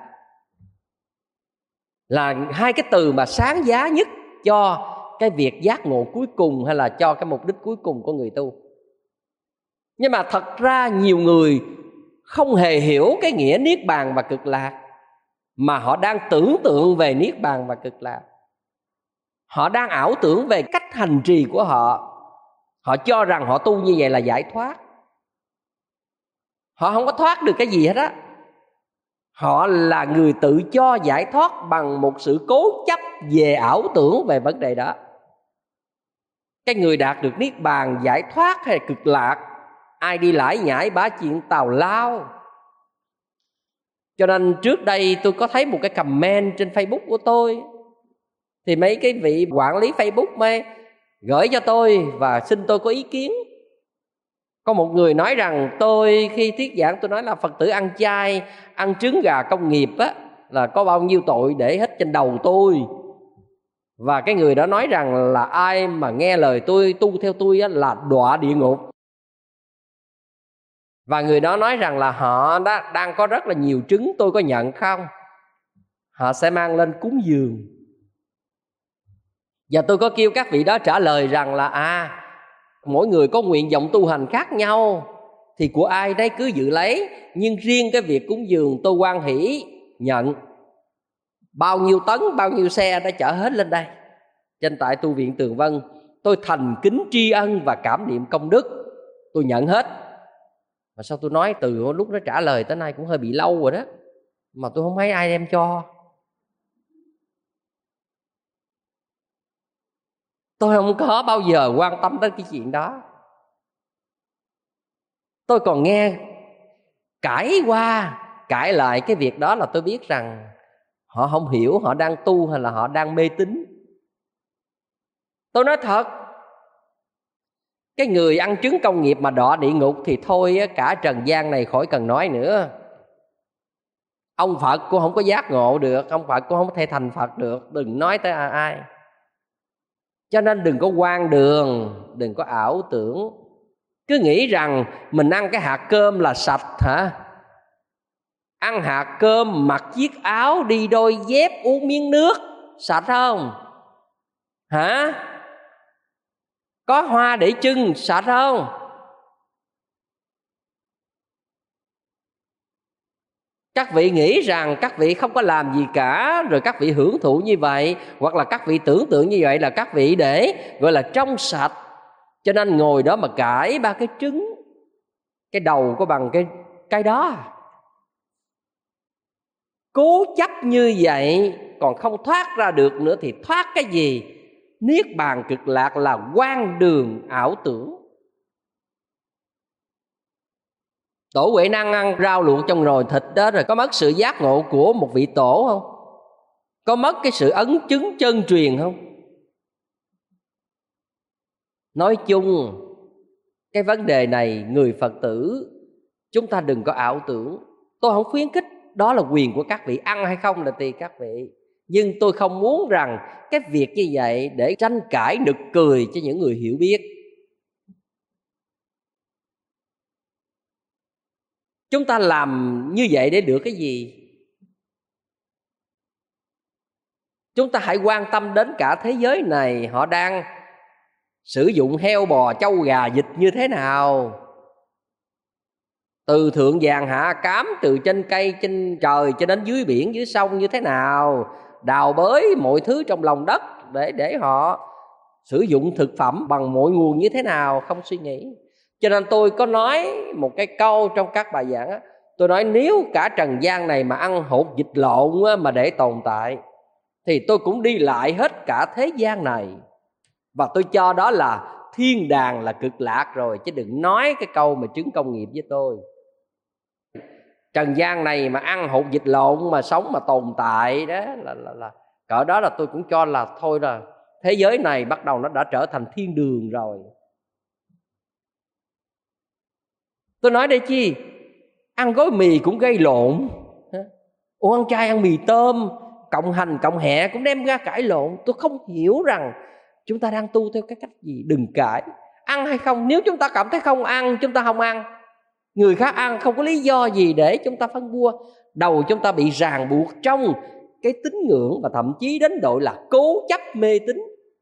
là hai cái từ mà sáng giá nhất cho cái việc giác ngộ cuối cùng hay là cho cái mục đích cuối cùng của người tu. Nhưng mà thật ra nhiều người không hề hiểu cái nghĩa Niết Bàn và Cực Lạc, mà họ đang tưởng tượng về Niết Bàn và Cực Lạc. Họ đang ảo tưởng về cách hành trì của họ. Họ cho rằng họ tu như vậy là giải thoát. Họ không có thoát được cái gì hết á. Họ là người tự cho giải thoát bằng một sự cố chấp về ảo tưởng về vấn đề đó. Cái người đạt được Niết Bàn, giải thoát hay Cực Lạc, ai đi lải nhải bá chuyện tào lao. Cho nên trước đây tôi có thấy một cái comment trên Facebook của tôi, thì mấy cái vị quản lý Facebook mới gửi cho tôi và xin tôi có ý kiến. Có một người nói rằng tôi khi thuyết giảng tôi nói là Phật tử ăn chay, ăn trứng gà công nghiệp á, là có bao nhiêu tội để hết trên đầu tôi. Và cái người đó nói rằng là ai mà nghe lời tôi, tu theo tôi á, là đọa địa ngục. Và người đó nói rằng là họ đang có rất là nhiều trứng, tôi có nhận không? Họ sẽ mang lên cúng dường. Và tôi có kêu các vị đó trả lời rằng là mỗi người có nguyện vọng tu hành khác nhau, thì của ai đấy cứ dự lấy. Nhưng riêng cái việc cúng dường tôi hoan hỷ nhận. Bao nhiêu tấn, bao nhiêu xe đã chở hết lên đây. Trên tại tu viện Tường Vân, tôi thành kính tri ân và cảm niệm công đức, tôi nhận hết. Mà sao tôi nói từ lúc nó trả lời tới nay cũng hơi bị lâu rồi đó, mà tôi không thấy ai đem cho. Tôi không có bao giờ quan tâm tới cái chuyện đó. Tôi còn nghe cãi qua cãi lại cái việc đó là tôi biết rằng họ không hiểu họ đang tu hay là họ đang mê tín. Tôi nói thật, cái người ăn trứng công nghiệp mà đọa địa ngục thì thôi, cả trần gian này khỏi cần nói nữa. Ông Phật cũng không có giác ngộ được, ông Phật cũng không thể thành Phật được, đừng nói tới ai. Cho nên đừng có hoang đường, đừng có ảo tưởng. Cứ nghĩ rằng mình ăn cái hạt cơm là sạch hả? Ăn hạt cơm, mặc chiếc áo, đi đôi dép, uống miếng nước, sạch không? Hả? Có hoa để trưng, sạch không? Các vị nghĩ rằng các vị không có làm gì cả, rồi các vị hưởng thụ như vậy, hoặc là các vị tưởng tượng như vậy là các vị để gọi là trong sạch. Cho nên ngồi đó mà cãi ba cái trứng, cái đầu có bằng cái đó. Cố chấp như vậy còn không thoát ra được nữa thì thoát cái gì? Niết Bàn Cực Lạc là hoang đường ảo tưởng. Tổ Huệ Năng ăn rau luộc trong nồi thịt đó rồi có mất sự giác ngộ của một vị tổ không? Có mất cái sự ấn chứng chân truyền không? Nói chung cái vấn đề này người Phật tử chúng ta đừng có ảo tưởng. Tôi không khuyến khích, đó là quyền của các vị, ăn hay không là tùy các vị. Nhưng tôi không muốn rằng cái việc như vậy để tranh cãi nực cười cho những người hiểu biết. Chúng ta làm như vậy để được cái gì? Chúng ta hãy quan tâm đến cả thế giới này, họ đang sử dụng heo bò trâu gà vịt như thế nào, từ thượng vàng hạ cám, từ trên cây trên trời cho đến dưới biển dưới sông như thế nào, đào bới mọi thứ trong lòng đất để họ sử dụng thực phẩm bằng mọi nguồn như thế nào, không suy nghĩ. Cho nên tôi có nói một cái câu trong các bài giảng á, tôi nói nếu cả trần gian này mà ăn hột vịt lộn mà để tồn tại thì tôi cũng đi lại hết cả thế gian này, và tôi cho đó là thiên đàng, là cực lạc rồi, chứ đừng nói cái câu mà chứng công nghiệp với tôi. Trần gian này mà ăn hột vịt lộn mà sống mà tồn tại đó là cỡ đó là tôi cũng cho là thôi, là thế giới này bắt đầu nó đã trở thành thiên đường rồi. Tôi nói đây chi, ăn gói mì cũng gây lộn, ủa ăn chay ăn mì tôm cộng hành cộng hẹ cũng đem ra cãi lộn. Tôi không hiểu rằng chúng ta đang tu theo cái cách gì. Đừng cãi, ăn hay không, nếu chúng ta cảm thấy không ăn, chúng ta không ăn. Người khác ăn không có lý do gì để chúng ta phân bua. Đầu chúng ta bị ràng buộc trong cái tín ngưỡng, và thậm chí đến độ là cố chấp mê tín.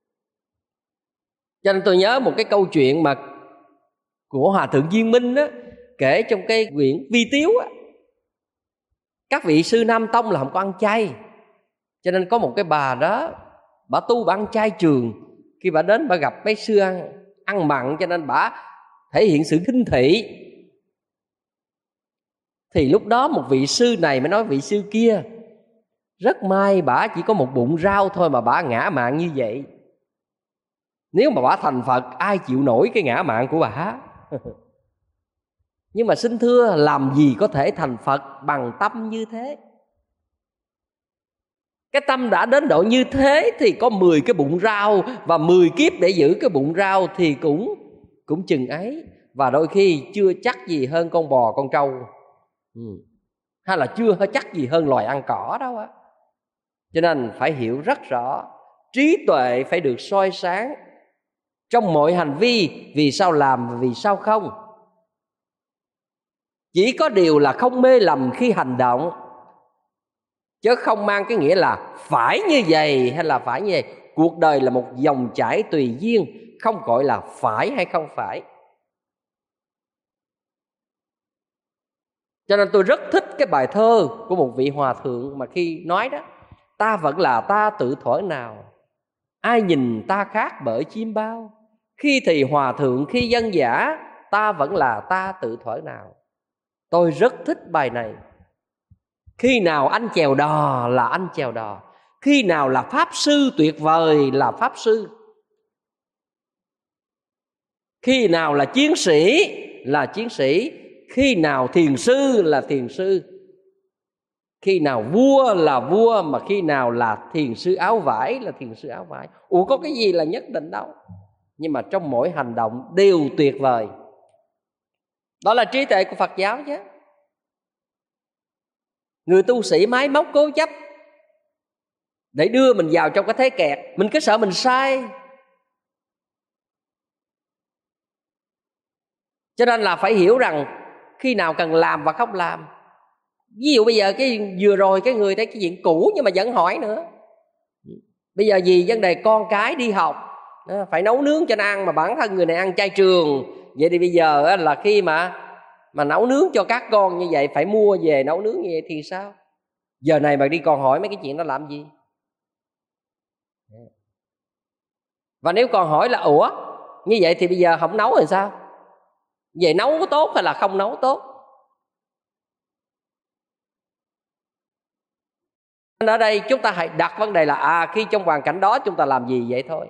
Cho nên tôi nhớ một cái câu chuyện mà của Hòa Thượng Viên Minh á, kể trong cái quyển Vi Tiếu á. Các vị sư Nam Tông là không có ăn chay, cho nên có một cái bà đó, bà tu bà ăn chay trường. Khi bà đến bà gặp mấy sư ăn mặn, cho nên bà thể hiện sự khinh thị. Thì lúc đó một vị sư này mới nói vị sư kia, rất may bà chỉ có một bụng rau thôi mà bà ngã mạn như vậy. Nếu mà bà thành Phật, ai chịu nổi cái ngã mạn của bà. Nhưng mà xin thưa, làm gì có thể thành Phật bằng tâm như thế. Cái tâm đã đến độ như thế thì có 10 cái bụng rau và 10 kiếp để giữ cái bụng rau thì cũng chừng ấy. Và đôi khi chưa chắc gì hơn con bò con trâu, hay là chưa chắc gì hơn loài ăn cỏ đâu á. Cho nên phải hiểu rất rõ, trí tuệ phải được soi sáng trong mọi hành vi, vì sao làm và vì sao không. Chỉ có điều là không mê lầm khi hành động, chứ không mang cái nghĩa là phải như vậy hay là phải như vậy. Cuộc đời là một dòng chảy tùy duyên, không gọi là phải hay không phải. Cho nên tôi rất thích cái bài thơ của một vị hòa thượng mà khi nói đó: ta vẫn là ta tự thuở nào, ai nhìn ta khác bởi chim bao. Khi thì hòa thượng khi dân giả, ta vẫn là ta tự thuở nào. Tôi rất thích bài này. Khi nào anh chèo đò là anh chèo đò, khi nào là pháp sư tuyệt vời là pháp sư, khi nào là chiến sĩ là chiến sĩ, khi nào thiền sư là thiền sư, khi nào vua là vua, mà khi nào là thiền sư áo vải là thiền sư áo vải. Ủa có cái gì là nhất định đâu. Nhưng mà trong mỗi hành động đều tuyệt vời. Đó là trí tuệ của Phật giáo chứ. Người tu sĩ máy móc cố chấp để đưa mình vào trong cái thế kẹt. Mình cứ sợ mình sai, cho nên là phải hiểu rằng khi nào cần làm và không làm. Ví dụ bây giờ cái vừa rồi cái người thấy cái chuyện cũ nhưng mà vẫn hỏi nữa. Bây giờ vì vấn đề con cái đi học phải nấu nướng cho nó ăn, mà bản thân người này ăn chay trường. Vậy thì bây giờ là khi mà nấu nướng cho các con như vậy, phải mua về nấu nướng như vậy thì sao? Giờ này mà đi còn hỏi mấy cái chuyện đó làm gì? Và nếu còn hỏi là ủa như vậy thì bây giờ không nấu rồi sao? Vậy nấu có tốt hay là không nấu tốt? Ở đây chúng ta hãy đặt vấn đề là khi trong hoàn cảnh đó chúng ta làm gì vậy thôi.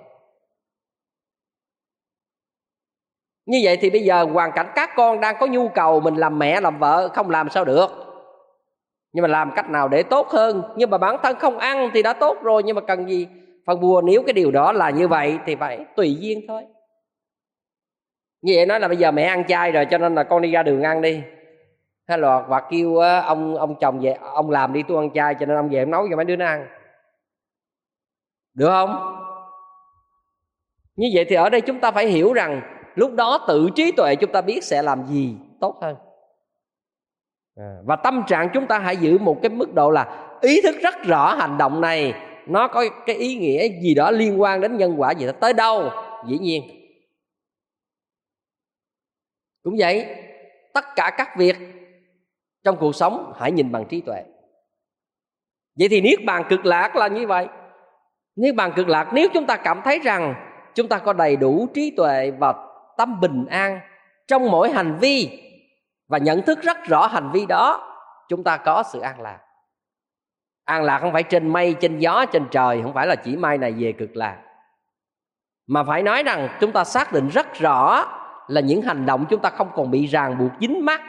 Như vậy thì bây giờ hoàn cảnh các con đang có nhu cầu, mình làm mẹ làm vợ không làm sao được. Nhưng mà làm cách nào để tốt hơn. Nhưng mà bản thân không ăn thì đã tốt rồi, nhưng mà cần gì phân bua. Nếu cái điều đó là như vậy thì phải tùy duyên thôi. Như vậy nói là bây giờ mẹ ăn chay rồi cho nên là con đi ra đường ăn đi, hay là hoặc kêu ông chồng về, ông làm đi tôi ăn chay cho nên ông về ông nấu cho mấy đứa nó ăn, được không? Như vậy thì ở đây chúng ta phải hiểu rằng lúc đó tự trí tuệ chúng ta biết sẽ làm gì tốt hơn. Và tâm trạng chúng ta hãy giữ một cái mức độ là ý thức rất rõ hành động này nó có cái ý nghĩa gì đó liên quan đến nhân quả gì đó tới đâu? Dĩ nhiên. Cũng vậy, tất cả các việc trong cuộc sống hãy nhìn bằng trí tuệ. Vậy thì niết bàn cực lạc là như vậy. Niết bàn cực lạc nếu chúng ta cảm thấy rằng chúng ta có đầy đủ trí tuệ và tâm bình an trong mỗi hành vi, và nhận thức rất rõ hành vi đó, chúng ta có sự an lạc. An lạc không phải trên mây, trên gió, trên trời, không phải là chỉ mai này về cực lạc, mà phải nói rằng chúng ta xác định rất rõ là những hành động chúng ta không còn bị ràng buộc dính mắc,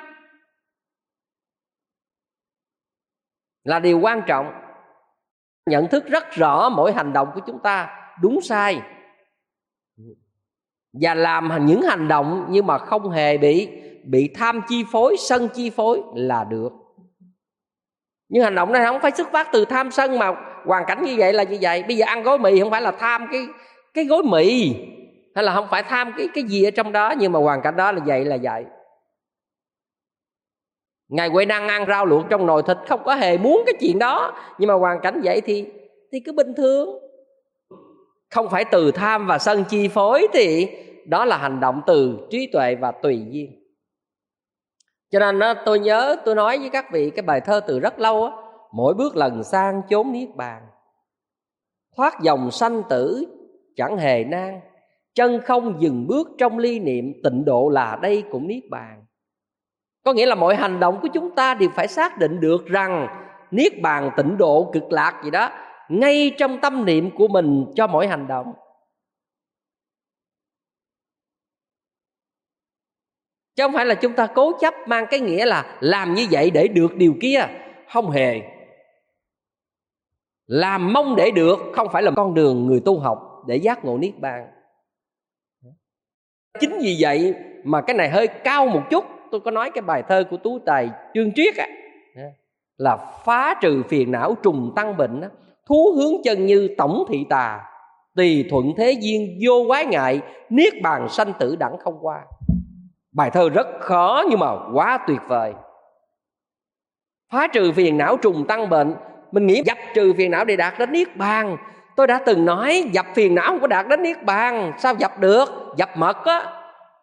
là điều quan trọng. Nhận thức rất rõ mỗi hành động của chúng ta đúng sai, và làm những hành động nhưng mà không hề bị tham chi phối, sân chi phối là được. Nhưng hành động này không phải xuất phát từ tham sân, mà hoàn cảnh như vậy là như vậy. Bây giờ ăn gói mì không phải là tham cái gói mì, hay là không phải tham cái gì ở trong đó, nhưng mà hoàn cảnh đó là vậy là vậy. Ngài Huệ Năng ăn rau luộc trong nồi thịt không có hề muốn cái chuyện đó, nhưng mà hoàn cảnh vậy thì cứ bình thường. Không phải từ tham và sân chi phối thì đó là hành động từ trí tuệ và tùy duyên. Cho nên tôi nhớ tôi nói với các vị cái bài thơ từ rất lâu á: mỗi bước lần sang chốn niết bàn, thoát dòng sanh tử chẳng hề nan, chân không dừng bước trong ly niệm, tịnh độ là đây cũng niết bàn. Có nghĩa là mọi hành động của chúng ta đều phải xác định được rằng niết bàn, tịnh độ, cực lạc gì đó ngay trong tâm niệm của mình cho mỗi hành động. Chứ không phải là chúng ta cố chấp mang cái nghĩa là làm như vậy để được điều kia. Không hề. Làm mong để được không phải là con đường người tu học để giác ngộ niết bàn. Chính vì vậy mà cái này hơi cao một chút. Tôi có nói cái bài thơ của Tú Tài Chương Triết á, là phá trừ phiền não trùng tăng bệnh á, thú hướng chân như tổng thị tà, tùy thuận thế duyên vô quái ngại, niết bàn sanh tử đẳng không qua. Bài thơ rất khó nhưng mà quá tuyệt vời. Phá trừ phiền não trùng tăng bệnh, mình nghĩ dập trừ phiền não để đạt đến niết bàn. Tôi đã từng nói dập phiền não không có đạt đến niết bàn. Sao dập được? Dập mật á.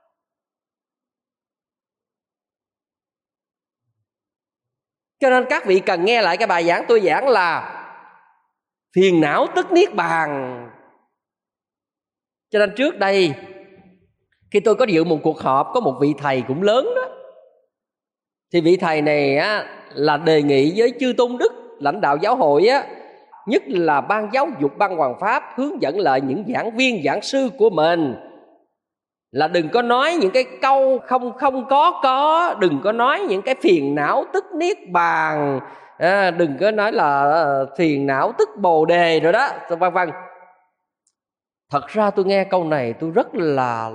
Cho nên các vị cần nghe lại cái bài giảng tôi giảng là phiền não tức niết bàn. Cho nên trước đây khi tôi có dự một cuộc họp, có một vị thầy cũng lớn đó, thì vị thầy này á, là đề nghị với chư tôn đức lãnh đạo giáo hội á, nhất là ban giáo dục, ban hoàng pháp, hướng dẫn lại những giảng viên, giảng sư của mình là đừng có nói những cái câu không có, đừng có nói những cái phiền não tức niết bàn, đừng có nói là phiền não tức bồ đề rồi đó, vân vân. Thật ra tôi nghe câu này tôi rất là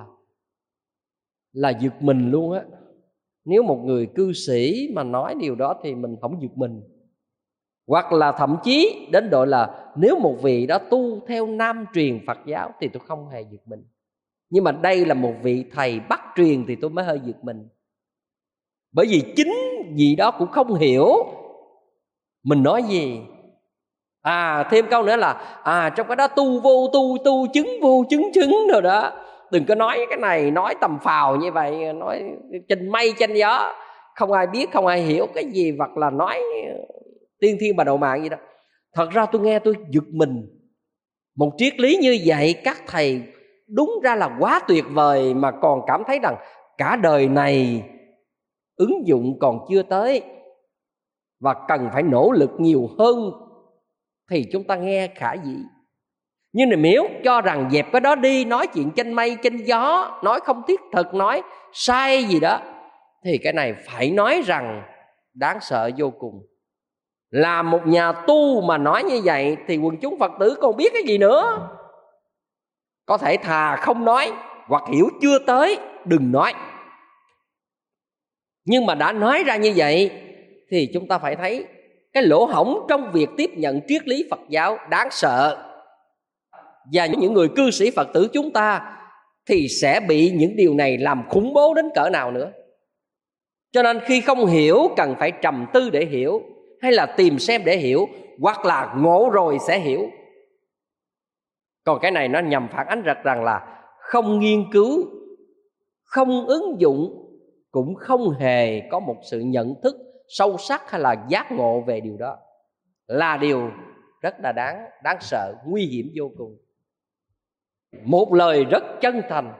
giật mình luôn á. Nếu một người cư sĩ mà nói điều đó thì mình không giật mình. Hoặc là thậm chí đến độ là nếu một vị đó tu theo nam truyền Phật giáo thì tôi không hề giật mình. Nhưng mà đây là một vị thầy Bắc truyền thì tôi mới hơi giật mình. Bởi vì chính vị đó cũng không hiểu mình nói gì. Thêm câu nữa là trong cái đó tu vô tu chứng vô chứng rồi đó. Đừng có nói cái này, nói tầm phào như vậy, nói trên mây trên gió, không ai biết, không ai hiểu cái gì, hoặc là nói tiên thiên bà đầu mạng gì đó. Thật ra tôi nghe tôi giật mình. Một triết lý như vậy các thầy đúng ra là quá tuyệt vời, mà còn cảm thấy rằng cả đời này ứng dụng còn chưa tới và cần phải nỗ lực nhiều hơn thì chúng ta nghe khả dĩ. Nhưng nếu cho rằng dẹp cái đó đi, nói chuyện trên mây trên gió, nói không thiết thực, nói sai gì đó, thì cái này phải nói rằng đáng sợ vô cùng. Là một nhà tu mà nói như vậy thì quần chúng Phật tử còn biết cái gì nữa. Có thể thà không nói, hoặc hiểu chưa tới đừng nói. Nhưng mà đã nói ra như vậy thì chúng ta phải thấy cái lỗ hổng trong việc tiếp nhận triết lý Phật giáo đáng sợ. Và những người cư sĩ Phật tử chúng ta thì sẽ bị những điều này làm khủng bố đến cỡ nào nữa. Cho nên khi không hiểu cần phải trầm tư để hiểu, hay là tìm xem để hiểu, hoặc là ngộ rồi sẽ hiểu. Còn cái này nó nhằm phản ánh rằng là không nghiên cứu, không ứng dụng, cũng không hề có một sự nhận thức sâu sắc hay là giác ngộ về điều đó, là điều rất là đáng sợ, nguy hiểm vô cùng. Một lời rất chân thành,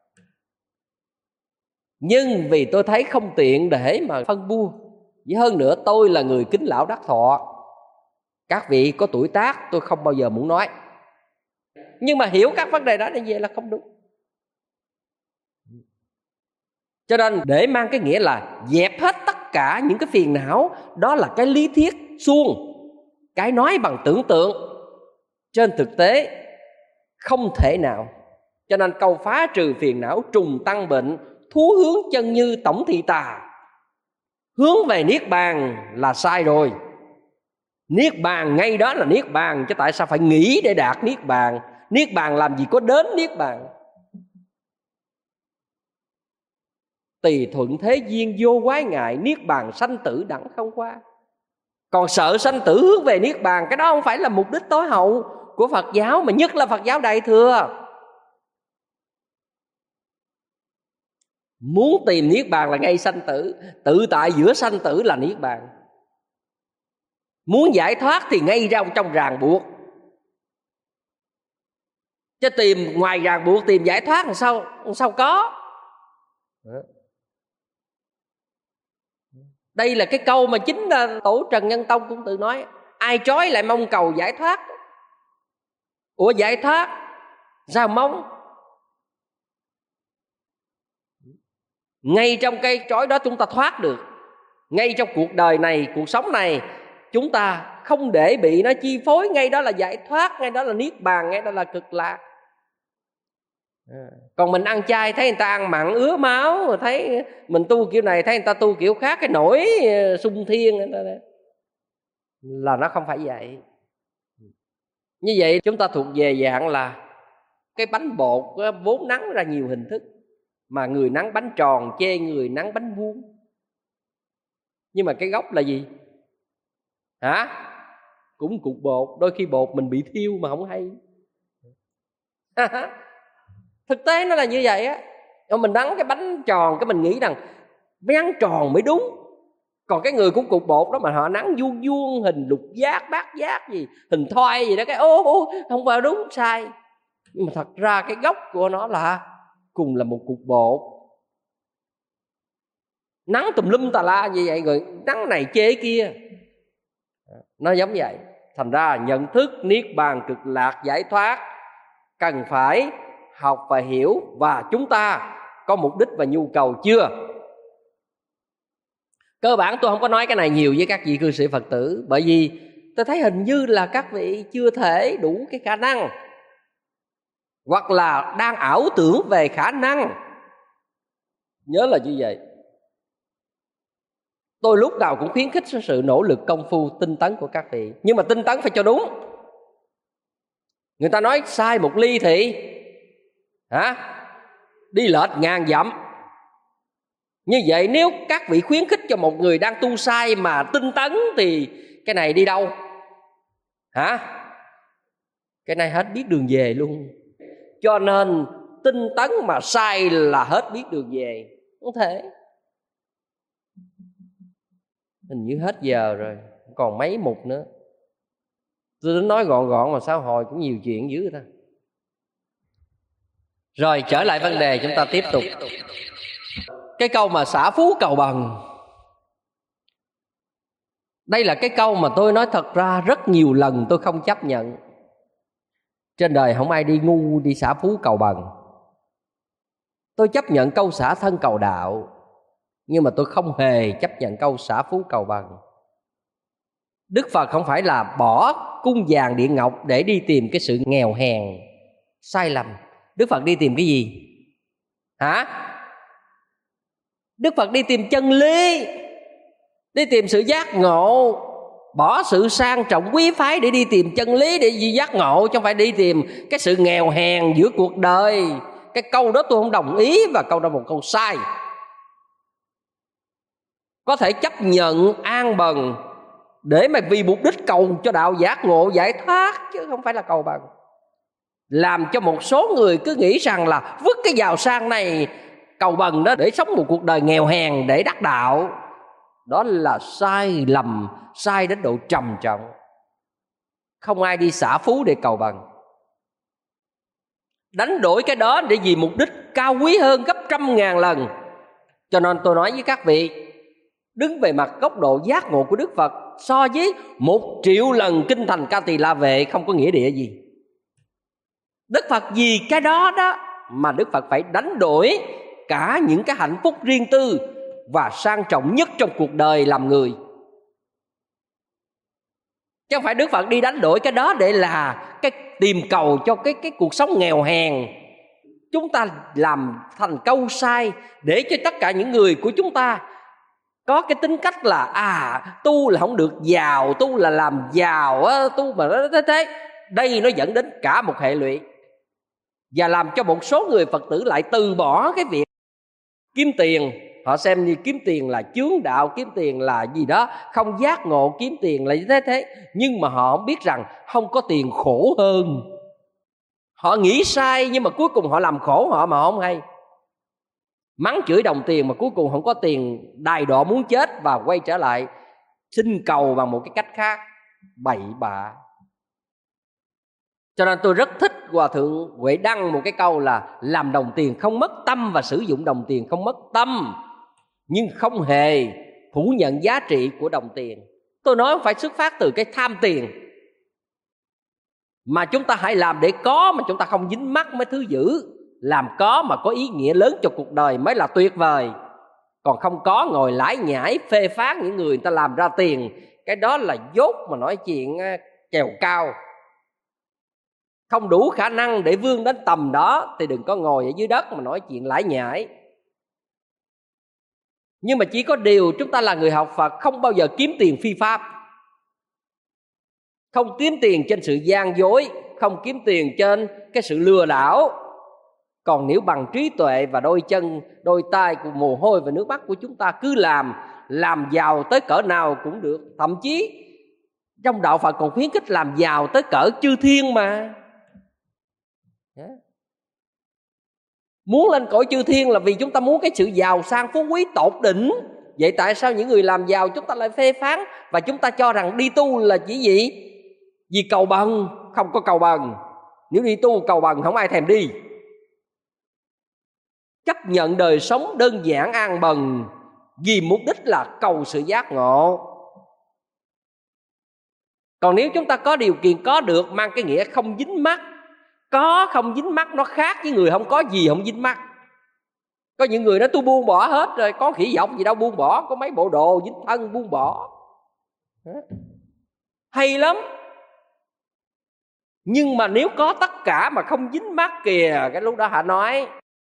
nhưng vì tôi thấy không tiện để mà phân bua, với hơn nữa tôi là người kính lão đắc thọ, các vị có tuổi tác tôi không bao giờ muốn nói, nhưng mà hiểu các vấn đề đó như vậy là không đúng. Cho nên để mang cái nghĩa là dẹp hết tất cả những cái phiền não, đó là cái lý thuyết suông, cái nói bằng tưởng tượng, trên thực tế không thể nào. Cho nên câu phá trừ phiền não trùng tăng bệnh, thú hướng chân như tổng thị tà, hướng về niết bàn là sai rồi. Niết bàn ngay đó là niết bàn, chứ tại sao phải nghĩ để đạt niết bàn? Niết bàn làm gì có đến niết bàn. Tùy thuận thế duyên vô quái ngại, niết bàn sanh tử đẳng không qua. Còn sợ sanh tử hướng về niết bàn, cái đó không phải là mục đích tối hậu của Phật giáo, mà nhất là Phật giáo Đại Thừa. Muốn tìm niết bàn là ngay sanh tử, tự tại giữa sanh tử là niết bàn. Muốn giải thoát thì ngay ra trong ràng buộc, chứ tìm ngoài ràng buộc tìm giải thoát làm sao có. Đây là cái câu mà chính là tổ Trần Nhân Tông cũng tự nói: ai trói lại mong cầu giải thoát. Ủa giải thoát sao mong? Ngay trong cái trói đó chúng ta thoát được. Ngay trong cuộc đời này, cuộc sống này, chúng ta không để bị nó chi phối, ngay đó là giải thoát, ngay đó là niết bàn, ngay đó là cực lạc. Còn mình ăn chay thấy người ta ăn mặn ứa máu, thấy mình tu kiểu này thấy người ta tu kiểu khác, cái nổi sung thiên là nó không phải vậy. Như vậy chúng ta thuộc về dạng là cái bánh bột vốn nắng ra nhiều hình thức, mà người nắng bánh tròn chê người nắng bánh vuông. Nhưng mà cái gốc là gì? Hả? Cũng cục bột, đôi khi bột mình bị thiêu mà không hay. Thực tế nó là như vậy á. Mình đắng cái bánh tròn, cái mình nghĩ rằng bánh tròn mới đúng. Còn cái người cũng cục bột đó mà họ nắng vuông vuông, hình lục giác, bát giác gì, hình thoi gì đó, cái không vào đúng, sai. Nhưng mà thật ra cái gốc của nó là cùng là một cục bột. Nắng tùm lum tà la như vậy, rồi nắng này chê kia, nó giống vậy. Thành ra nhận thức niết bàn cực lạc giải thoát cần phải học và hiểu, và chúng ta có mục đích và nhu cầu chưa? Cơ bản tôi không có nói cái này nhiều với các vị cư sĩ Phật tử, bởi vì tôi thấy hình như là các vị chưa thể đủ cái khả năng, hoặc là đang ảo tưởng về khả năng. Nhớ là như vậy. Tôi lúc nào cũng khuyến khích sự nỗ lực công phu tinh tấn của các vị, nhưng mà tinh tấn phải cho đúng. Người ta nói sai một ly thì đi lệch ngàn dặm. Như vậy nếu các vị khuyến khích cho một người đang tu sai mà tinh tấn thì cái này đi đâu? Cái này hết biết đường về luôn. Cho nên tinh tấn mà sai là hết biết đường về, không thể. Hình như hết giờ rồi, còn mấy mục nữa. Tôi đến nói gọn mà sao hồi cũng nhiều chuyện dữ ta. Rồi trở lại vấn đề, chúng ta tiếp tục. Cái câu mà xả phú cầu bằng, đây là cái câu mà tôi nói thật ra rất nhiều lần tôi không chấp nhận. Trên đời không ai đi ngu đi xả phú cầu bằng. Tôi chấp nhận câu xả thân cầu đạo, nhưng mà tôi không hề chấp nhận câu xả phú cầu bằng. Đức Phật không phải là bỏ cung vàng điện ngọc để đi tìm cái sự nghèo hèn sai lầm. Đức Phật đi tìm cái gì? Đức Phật đi tìm chân lý, đi tìm sự giác ngộ. Bỏ sự sang trọng quý phái để đi tìm chân lý, để giác ngộ, chứ không phải đi tìm cái sự nghèo hèn giữa cuộc đời. Cái câu đó tôi không đồng ý, và câu đó một câu sai. Có thể chấp nhận an bần để mà vì mục đích cầu cho đạo giác ngộ giải thoát, chứ không phải là cầu bằng. Làm cho một số người cứ nghĩ rằng là vứt cái giàu sang này cầu bằng đó để sống một cuộc đời nghèo hèn để đắc đạo. Đó là sai lầm, sai đến độ trầm trọng. Không ai đi xả phú để cầu bằng. Đánh đổi cái đó để vì mục đích cao quý hơn gấp 100.000 lần. Cho nên tôi nói với các vị, đứng về mặt góc độ giác ngộ của Đức Phật, so với 1.000.000 lần kinh thành Ca Tỳ La Vệ không có nghĩa địa gì. Đức Phật vì cái đó đó mà Đức Phật phải đánh đổi cả những cái hạnh phúc riêng tư và sang trọng nhất trong cuộc đời làm người. Chứ không phải Đức Phật đi đánh đổi cái đó để là cái tìm cầu cho cái cuộc sống nghèo hèn. Chúng ta làm thành câu sai để cho tất cả những người của chúng ta có cái tính cách là tu là không được giàu, tu là làm giàu, tu mà nó thế. Đây nó dẫn đến cả một hệ lụy, và làm cho một số người Phật tử lại từ bỏ cái việc kiếm tiền. Họ xem như kiếm tiền là chướng đạo, kiếm tiền là gì đó không giác ngộ, kiếm tiền là như thế. Nhưng mà họ không biết rằng không có tiền khổ hơn. Họ nghĩ sai nhưng mà cuối cùng họ làm khổ họ mà họ không hay. Mắng chửi đồng tiền mà cuối cùng không có tiền, đài đọa muốn chết và quay trở lại xin cầu bằng một cái cách khác, bậy bạ. Cho nên tôi rất thích Hòa Thượng Huệ Đăng một cái câu là làm đồng tiền không mất tâm và sử dụng đồng tiền không mất tâm, nhưng không hề phủ nhận giá trị của đồng tiền. Tôi nói phải xuất phát từ cái tham tiền, mà chúng ta hãy làm để có mà chúng ta không dính mắc mấy thứ dữ. Làm có mà có ý nghĩa lớn cho cuộc đời mới là tuyệt vời. Còn không có ngồi lải nhải phê phán những người ta làm ra tiền, cái đó là dốt mà nói chuyện chèo cao. Không đủ khả năng để vươn đến tầm đó thì đừng có ngồi ở dưới đất mà nói chuyện lải nhải. Nhưng mà chỉ có điều chúng ta là người học Phật không bao giờ kiếm tiền phi pháp, không kiếm tiền trên sự gian dối, không kiếm tiền trên cái sự lừa đảo. Còn nếu bằng trí tuệ và đôi chân, đôi tay của mồ hôi và nước mắt của chúng ta cứ làm giàu tới cỡ nào cũng được. Thậm chí trong đạo Phật còn khuyến khích làm giàu tới cỡ chư thiên mà. Muốn lên cõi chư thiên là vì chúng ta muốn cái sự giàu sang phú quý tột đỉnh. Vậy tại sao những người làm giàu chúng ta lại phê phán và chúng ta cho rằng đi tu là chỉ gì? Vì cầu bằng. Không có cầu bằng. Nếu đi tu cầu bằng không ai thèm đi. Chấp nhận đời sống đơn giản an bần vì mục đích là cầu sự giác ngộ. Còn nếu chúng ta có điều kiện có được mang cái nghĩa không dính mắc. Có không dính mắc nó khác với người không có gì không dính mắc. Có những người nói tôi buông bỏ hết rồi, có khỉ giọng gì đâu buông bỏ, có mấy bộ đồ dính thân buông bỏ. Hay lắm. Nhưng mà nếu có tất cả mà không dính mắc kìa, cái lúc đó họ nói.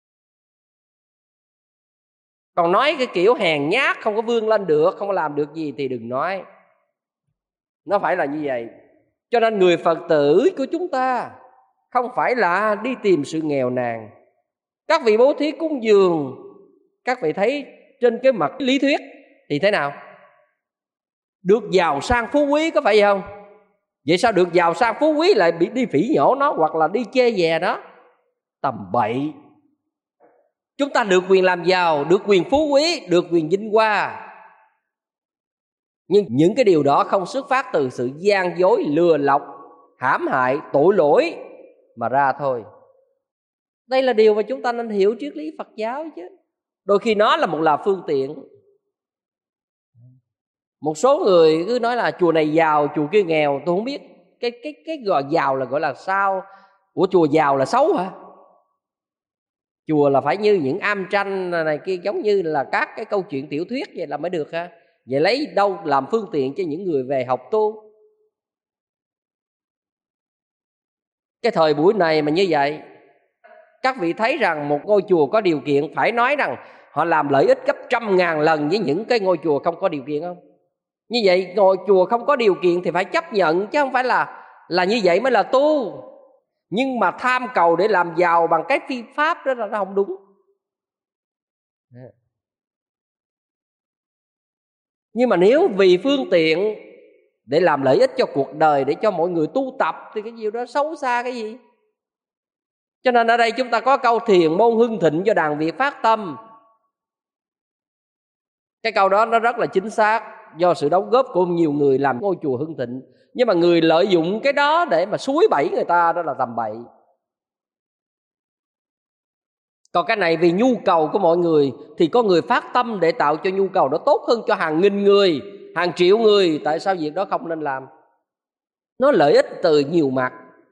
Còn nói cái kiểu hèn nhát không có vươn lên được, không có làm được gì thì đừng nói. Nó phải là như vậy. Cho nên người Phật tử của chúng ta không phải là đi tìm sự nghèo nàn. Các vị bố thí cúng dường, các vị thấy trên cái mặt lý thuyết thì thế nào? Được giàu sang phú quý có phải vậy không? Vậy sao được giàu sang phú quý lại bị đi phỉ nhổ nó hoặc là đi chê dè nó? Tầm bậy. Chúng ta được quyền làm giàu, được quyền phú quý, được quyền vinh hoa. Nhưng những cái điều đó không xuất phát từ sự gian dối, lừa lọc, hãm hại, tội lỗi mà ra thôi. Đây là điều mà chúng ta nên hiểu triết lý Phật giáo chứ. Đôi khi nó là một là phương tiện. Một số người cứ nói là chùa này giàu, chùa kia nghèo. Tôi không biết cái gọi giàu là gọi là sao. Ủa chùa giàu là xấu hả? Chùa là phải như những am tranh này kia, giống như là các cái câu chuyện tiểu thuyết vậy là mới được ha. Vậy lấy đâu làm phương tiện cho những người về học tu? Cái thời buổi này mà như vậy, các vị thấy rằng một ngôi chùa có điều kiện phải nói rằng họ làm lợi ích gấp 100.000 lần với những cái ngôi chùa không có điều kiện không? Như vậy ngôi chùa không có điều kiện thì phải chấp nhận, chứ không phải là như vậy mới là tu. Nhưng mà tham cầu để làm giàu bằng cái phi pháp đó là nó không đúng. Nhưng mà nếu vì phương tiện để làm lợi ích cho cuộc đời, để cho mọi người tu tập, thì cái điều đó xấu xa cái gì? Cho nên ở đây chúng ta có câu thiền môn hưng thịnh do đàn Việt phát tâm. Cái câu đó nó rất là chính xác, do sự đóng góp của nhiều người làm ngôi chùa hưng thịnh. Nhưng mà người lợi dụng cái đó để mà suối bẫy người ta, đó là tầm bậy. Còn cái này vì nhu cầu của mọi người, thì có người phát tâm để tạo cho nhu cầu đó tốt hơn cho hàng nghìn người, hàng triệu người. Tại sao việc đó không nên làm? Nó lợi ích từ nhiều mặt.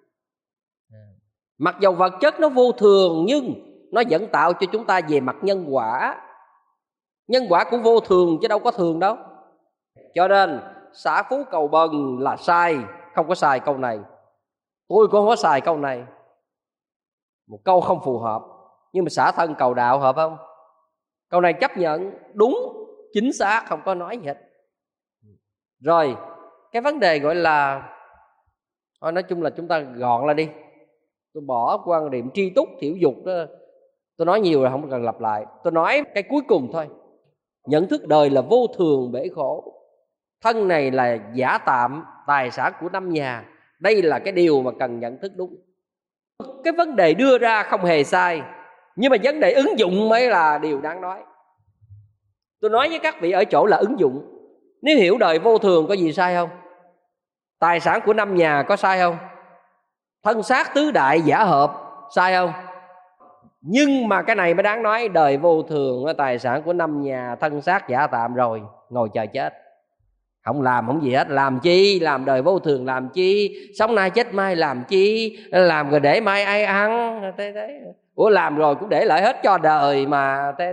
Mặc dầu vật chất nó vô thường, nhưng nó vẫn tạo cho chúng ta về mặt nhân quả. Nhân quả cũng vô thường chứ đâu có thường đâu. Cho nên xả phú cầu bần là sai, không có xài câu này. Tôi cũng không có xài câu này, một câu không phù hợp. Nhưng mà xả thân cầu đạo hợp không? Câu này chấp nhận, đúng, chính xác, không có nói gì hết. Rồi, cái vấn đề gọi là, thôi nói chung là chúng ta gọn lại đi. Tôi bỏ quan điểm tri túc thiểu dục đó, tôi nói nhiều rồi không cần lặp lại. Tôi nói cái cuối cùng thôi. Nhận thức đời là vô thường bể khổ. Thân này là giả tạm, tài sản của năm nhà. Đây là cái điều mà cần nhận thức đúng. Cái vấn đề đưa ra không hề sai, nhưng mà vấn đề ứng dụng mới là điều đáng nói. Tôi nói với các vị ở chỗ là ứng dụng. Nếu hiểu đời vô thường có gì sai không? Tài sản của năm nhà có sai không? Thân xác tứ đại giả hợp sai không? Nhưng mà cái này mới đáng nói. Đời vô thường, tài sản của năm nhà, thân xác giả tạm, rồi ngồi chờ chết. Không làm không gì hết. Làm chi? Làm đời vô thường làm chi? Sống nay chết mai làm chi? Làm rồi để mai ai ăn? Thế. Ủa làm rồi cũng để lại hết cho đời mà. Thế.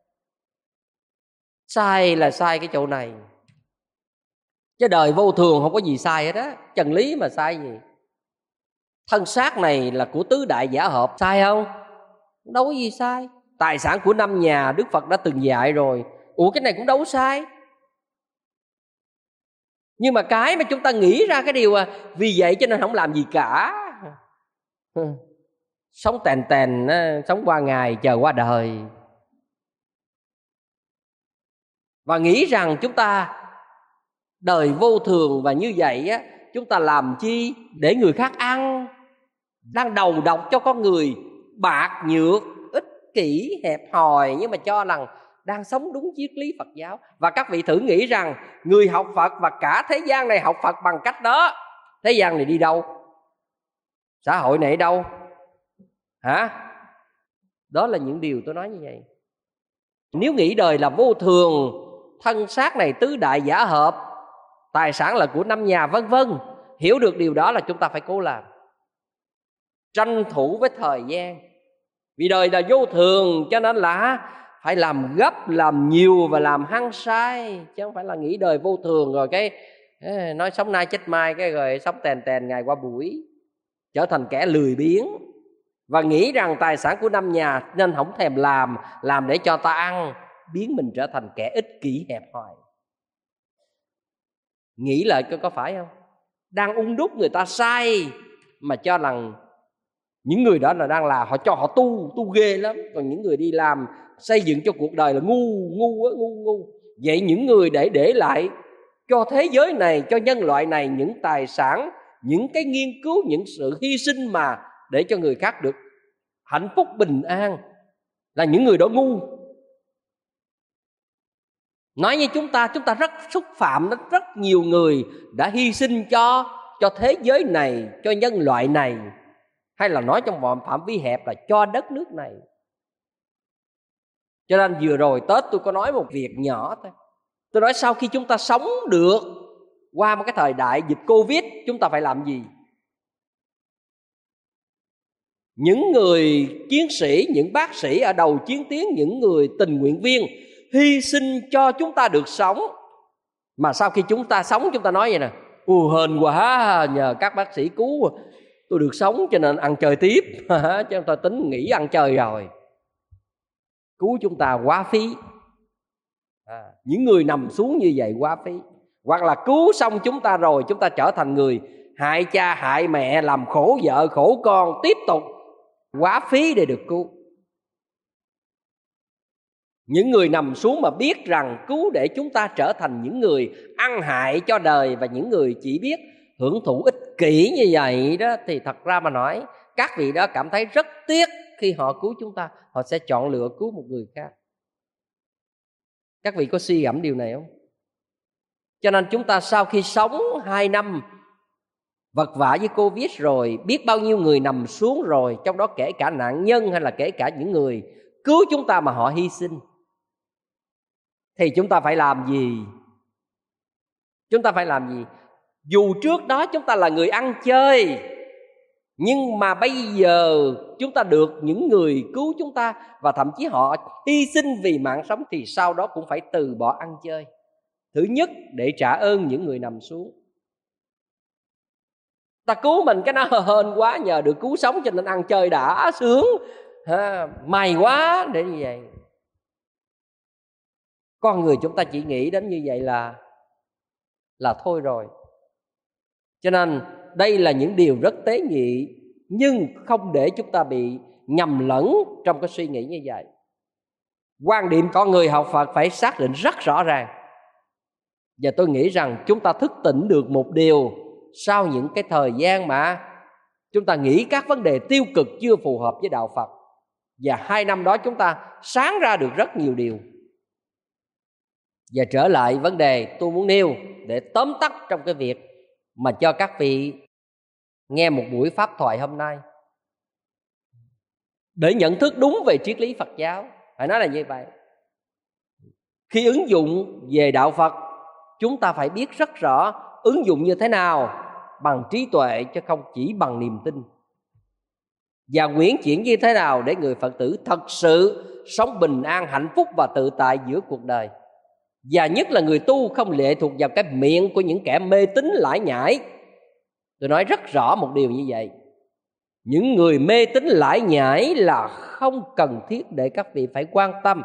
Sai là sai cái chỗ này. Chứ đời vô thường không có gì sai hết á. Trần lý mà sai gì? Thân xác này là của tứ đại giả hợp, sai không? Đâu có gì sai. Tài sản của năm nhà, Đức Phật đã từng dạy rồi. Ủa cái này cũng đâu có sai. Nhưng mà cái mà chúng ta nghĩ ra cái điều vì vậy cho nên không làm gì cả. Sống tèn, sống qua ngày chờ qua đời. Và nghĩ rằng chúng ta đời vô thường, và như vậy á, chúng ta làm chi để người khác ăn. Đang đầu độc cho con người bạc nhược, ích kỷ, hẹp hòi, nhưng mà cho rằng đang sống đúng triết lý Phật giáo. Và các vị thử nghĩ rằng người học Phật và cả thế gian này học Phật bằng cách đó, thế gian này đi đâu? Xã hội này đâu? Hả? Đó là những điều tôi nói như vậy. Nếu nghĩ đời là vô thường, thân xác này tứ đại giả hợp, tài sản là của năm nhà, vân vân, hiểu được điều đó là chúng ta phải cố làm, tranh thủ với thời gian. Vì đời là vô thường, cho nên là phải làm gấp, làm nhiều và làm hăng say. Chứ không phải là nghĩ đời vô thường rồi cái nói sống nay chết mai, cái rồi sống tèn ngày qua buổi, trở thành kẻ lười biếng. Và nghĩ rằng tài sản của năm nhà nên không thèm làm để cho ta ăn, biến mình trở thành kẻ ích kỷ hẹp hòi. Nghĩ lại có phải không? Đang đúc người ta sai, mà cho rằng những người đó là đang làm, họ cho họ tu ghê lắm. Còn những người đi làm xây dựng cho cuộc đời là ngu. Vậy những người để lại cho thế giới này, cho nhân loại này những tài sản, những cái nghiên cứu, những sự hy sinh mà để cho người khác được hạnh phúc bình an, là những người đó ngu. Nói như chúng ta rất xúc phạm đến rất nhiều người đã hy sinh cho thế giới này, cho nhân loại này, hay là nói trong phạm vi hẹp là cho đất nước này. Cho nên vừa rồi Tết tôi có nói một việc nhỏ thôi. Tôi nói sau khi chúng ta sống được qua một cái thời đại dịch Covid, chúng ta phải làm gì? Những người chiến sĩ, những bác sĩ ở đầu chiến tuyến, những người tình nguyện viên hy sinh cho chúng ta được sống. Mà sau khi chúng ta sống, chúng ta nói vậy nè: hên quá, nhờ các bác sĩ cứu tôi được sống cho nên ăn chơi tiếp. Chứ tôi tính nghỉ ăn chơi rồi. Cứu chúng ta quá phí. Những người nằm xuống như vậy quá phí. Hoặc là cứu xong chúng ta rồi, chúng ta trở thành người hại cha hại mẹ, làm khổ vợ khổ con, tiếp tục quá phí để được cứu. Những người nằm xuống mà biết rằng cứu để chúng ta trở thành những người ăn hại cho đời và những người chỉ biết hưởng thụ ích kỷ như vậy đó, thì thật ra mà nói, các vị đó cảm thấy rất tiếc khi họ cứu chúng ta, họ sẽ chọn lựa cứu một người khác. Các vị có suy gẫm điều này không? Cho nên chúng ta sau khi sống 2 năm vật vã với Covid rồi, biết bao nhiêu người nằm xuống rồi, trong đó kể cả nạn nhân hay là kể cả những người cứu chúng ta mà họ hy sinh, thì chúng ta phải làm gì? Chúng ta phải làm gì? Dù trước đó chúng ta là người ăn chơi, nhưng mà bây giờ chúng ta được những người cứu chúng ta, và thậm chí họ hy sinh vì mạng sống, thì sau đó cũng phải từ bỏ ăn chơi. Thứ nhất, để trả ơn những người nằm xuống. Ta cứu mình cái nó hên quá, nhờ được cứu sống cho nên ăn chơi đã sướng, may quá, để như vậy. Con người chúng ta chỉ nghĩ đến như vậy là thôi rồi. Cho nên đây là những điều rất tế nhị, nhưng không để chúng ta bị nhầm lẫn trong cái suy nghĩ như vậy. Quan điểm con người học Phật phải xác định rất rõ ràng. Và tôi nghĩ rằng chúng ta thức tỉnh được một điều sau những cái thời gian mà chúng ta nghĩ các vấn đề tiêu cực chưa phù hợp với đạo Phật. Và 2 năm đó chúng ta sáng ra được rất nhiều điều. Và trở lại vấn đề tôi muốn nêu để tóm tắt trong cái việc mà cho các vị nghe một buổi pháp thoại hôm nay, để nhận thức đúng về triết lý Phật giáo. Phải nói là như vậy. Khi ứng dụng về đạo Phật, chúng ta phải biết rất rõ ứng dụng như thế nào bằng trí tuệ, chứ không chỉ bằng niềm tin. Và nguyện chuyển như thế nào để người Phật tử thật sự sống bình an, hạnh phúc và tự tại giữa cuộc đời. Và nhất là người tu không lệ thuộc vào cái miệng của những kẻ mê tín lải nhải. Tôi nói rất rõ một điều như vậy. Những người mê tín lải nhải là không cần thiết để các vị phải quan tâm.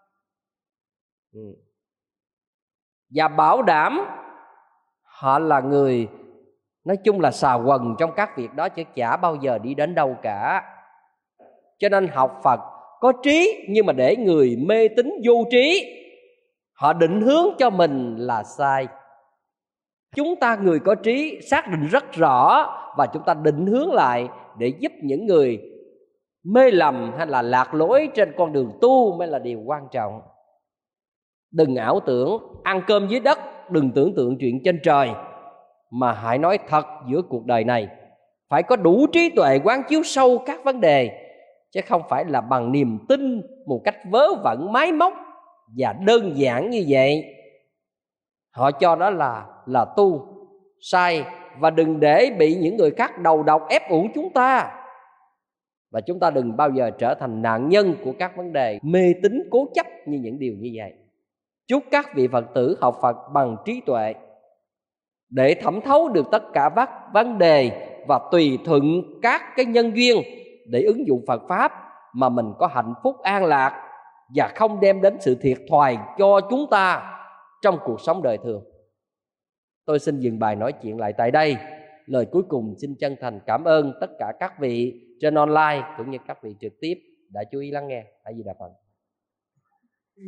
Và bảo đảm họ là người, nói chung là xà quần trong các việc đó, chứ chả bao giờ đi đến đâu cả. Cho nên học Phật có trí, nhưng mà để người mê tín vô trí họ định hướng cho mình là sai. Chúng ta người có trí xác định rất rõ, và chúng ta định hướng lại để giúp những người mê lầm hay là lạc lối trên con đường tu mới là điều quan trọng. Đừng ảo tưởng ăn cơm dưới đất, đừng tưởng tượng chuyện trên trời, mà hãy nói thật giữa cuộc đời này. Phải có đủ trí tuệ quán chiếu sâu các vấn đề, chứ không phải là bằng niềm tin một cách vớ vẩn, máy móc và đơn giản như vậy. Họ cho đó là tu sai. Và đừng để bị những người khác đầu độc ép uổng chúng ta. Và chúng ta đừng bao giờ trở thành nạn nhân của các vấn đề mê tín cố chấp như những điều như vậy. Chúc các vị Phật tử học Phật bằng trí tuệ, để thẩm thấu được tất cả các vấn đề và tùy thuận các cái nhân duyên để ứng dụng Phật Pháp mà mình có hạnh phúc an lạc, và không đem đến sự thiệt thòi cho chúng ta trong cuộc sống đời thường. Tôi xin dừng bài nói chuyện lại tại đây. Lời cuối cùng xin chân thành cảm ơn tất cả các vị trên online cũng như các vị trực tiếp đã chú ý lắng nghe. A Di Đà Phật.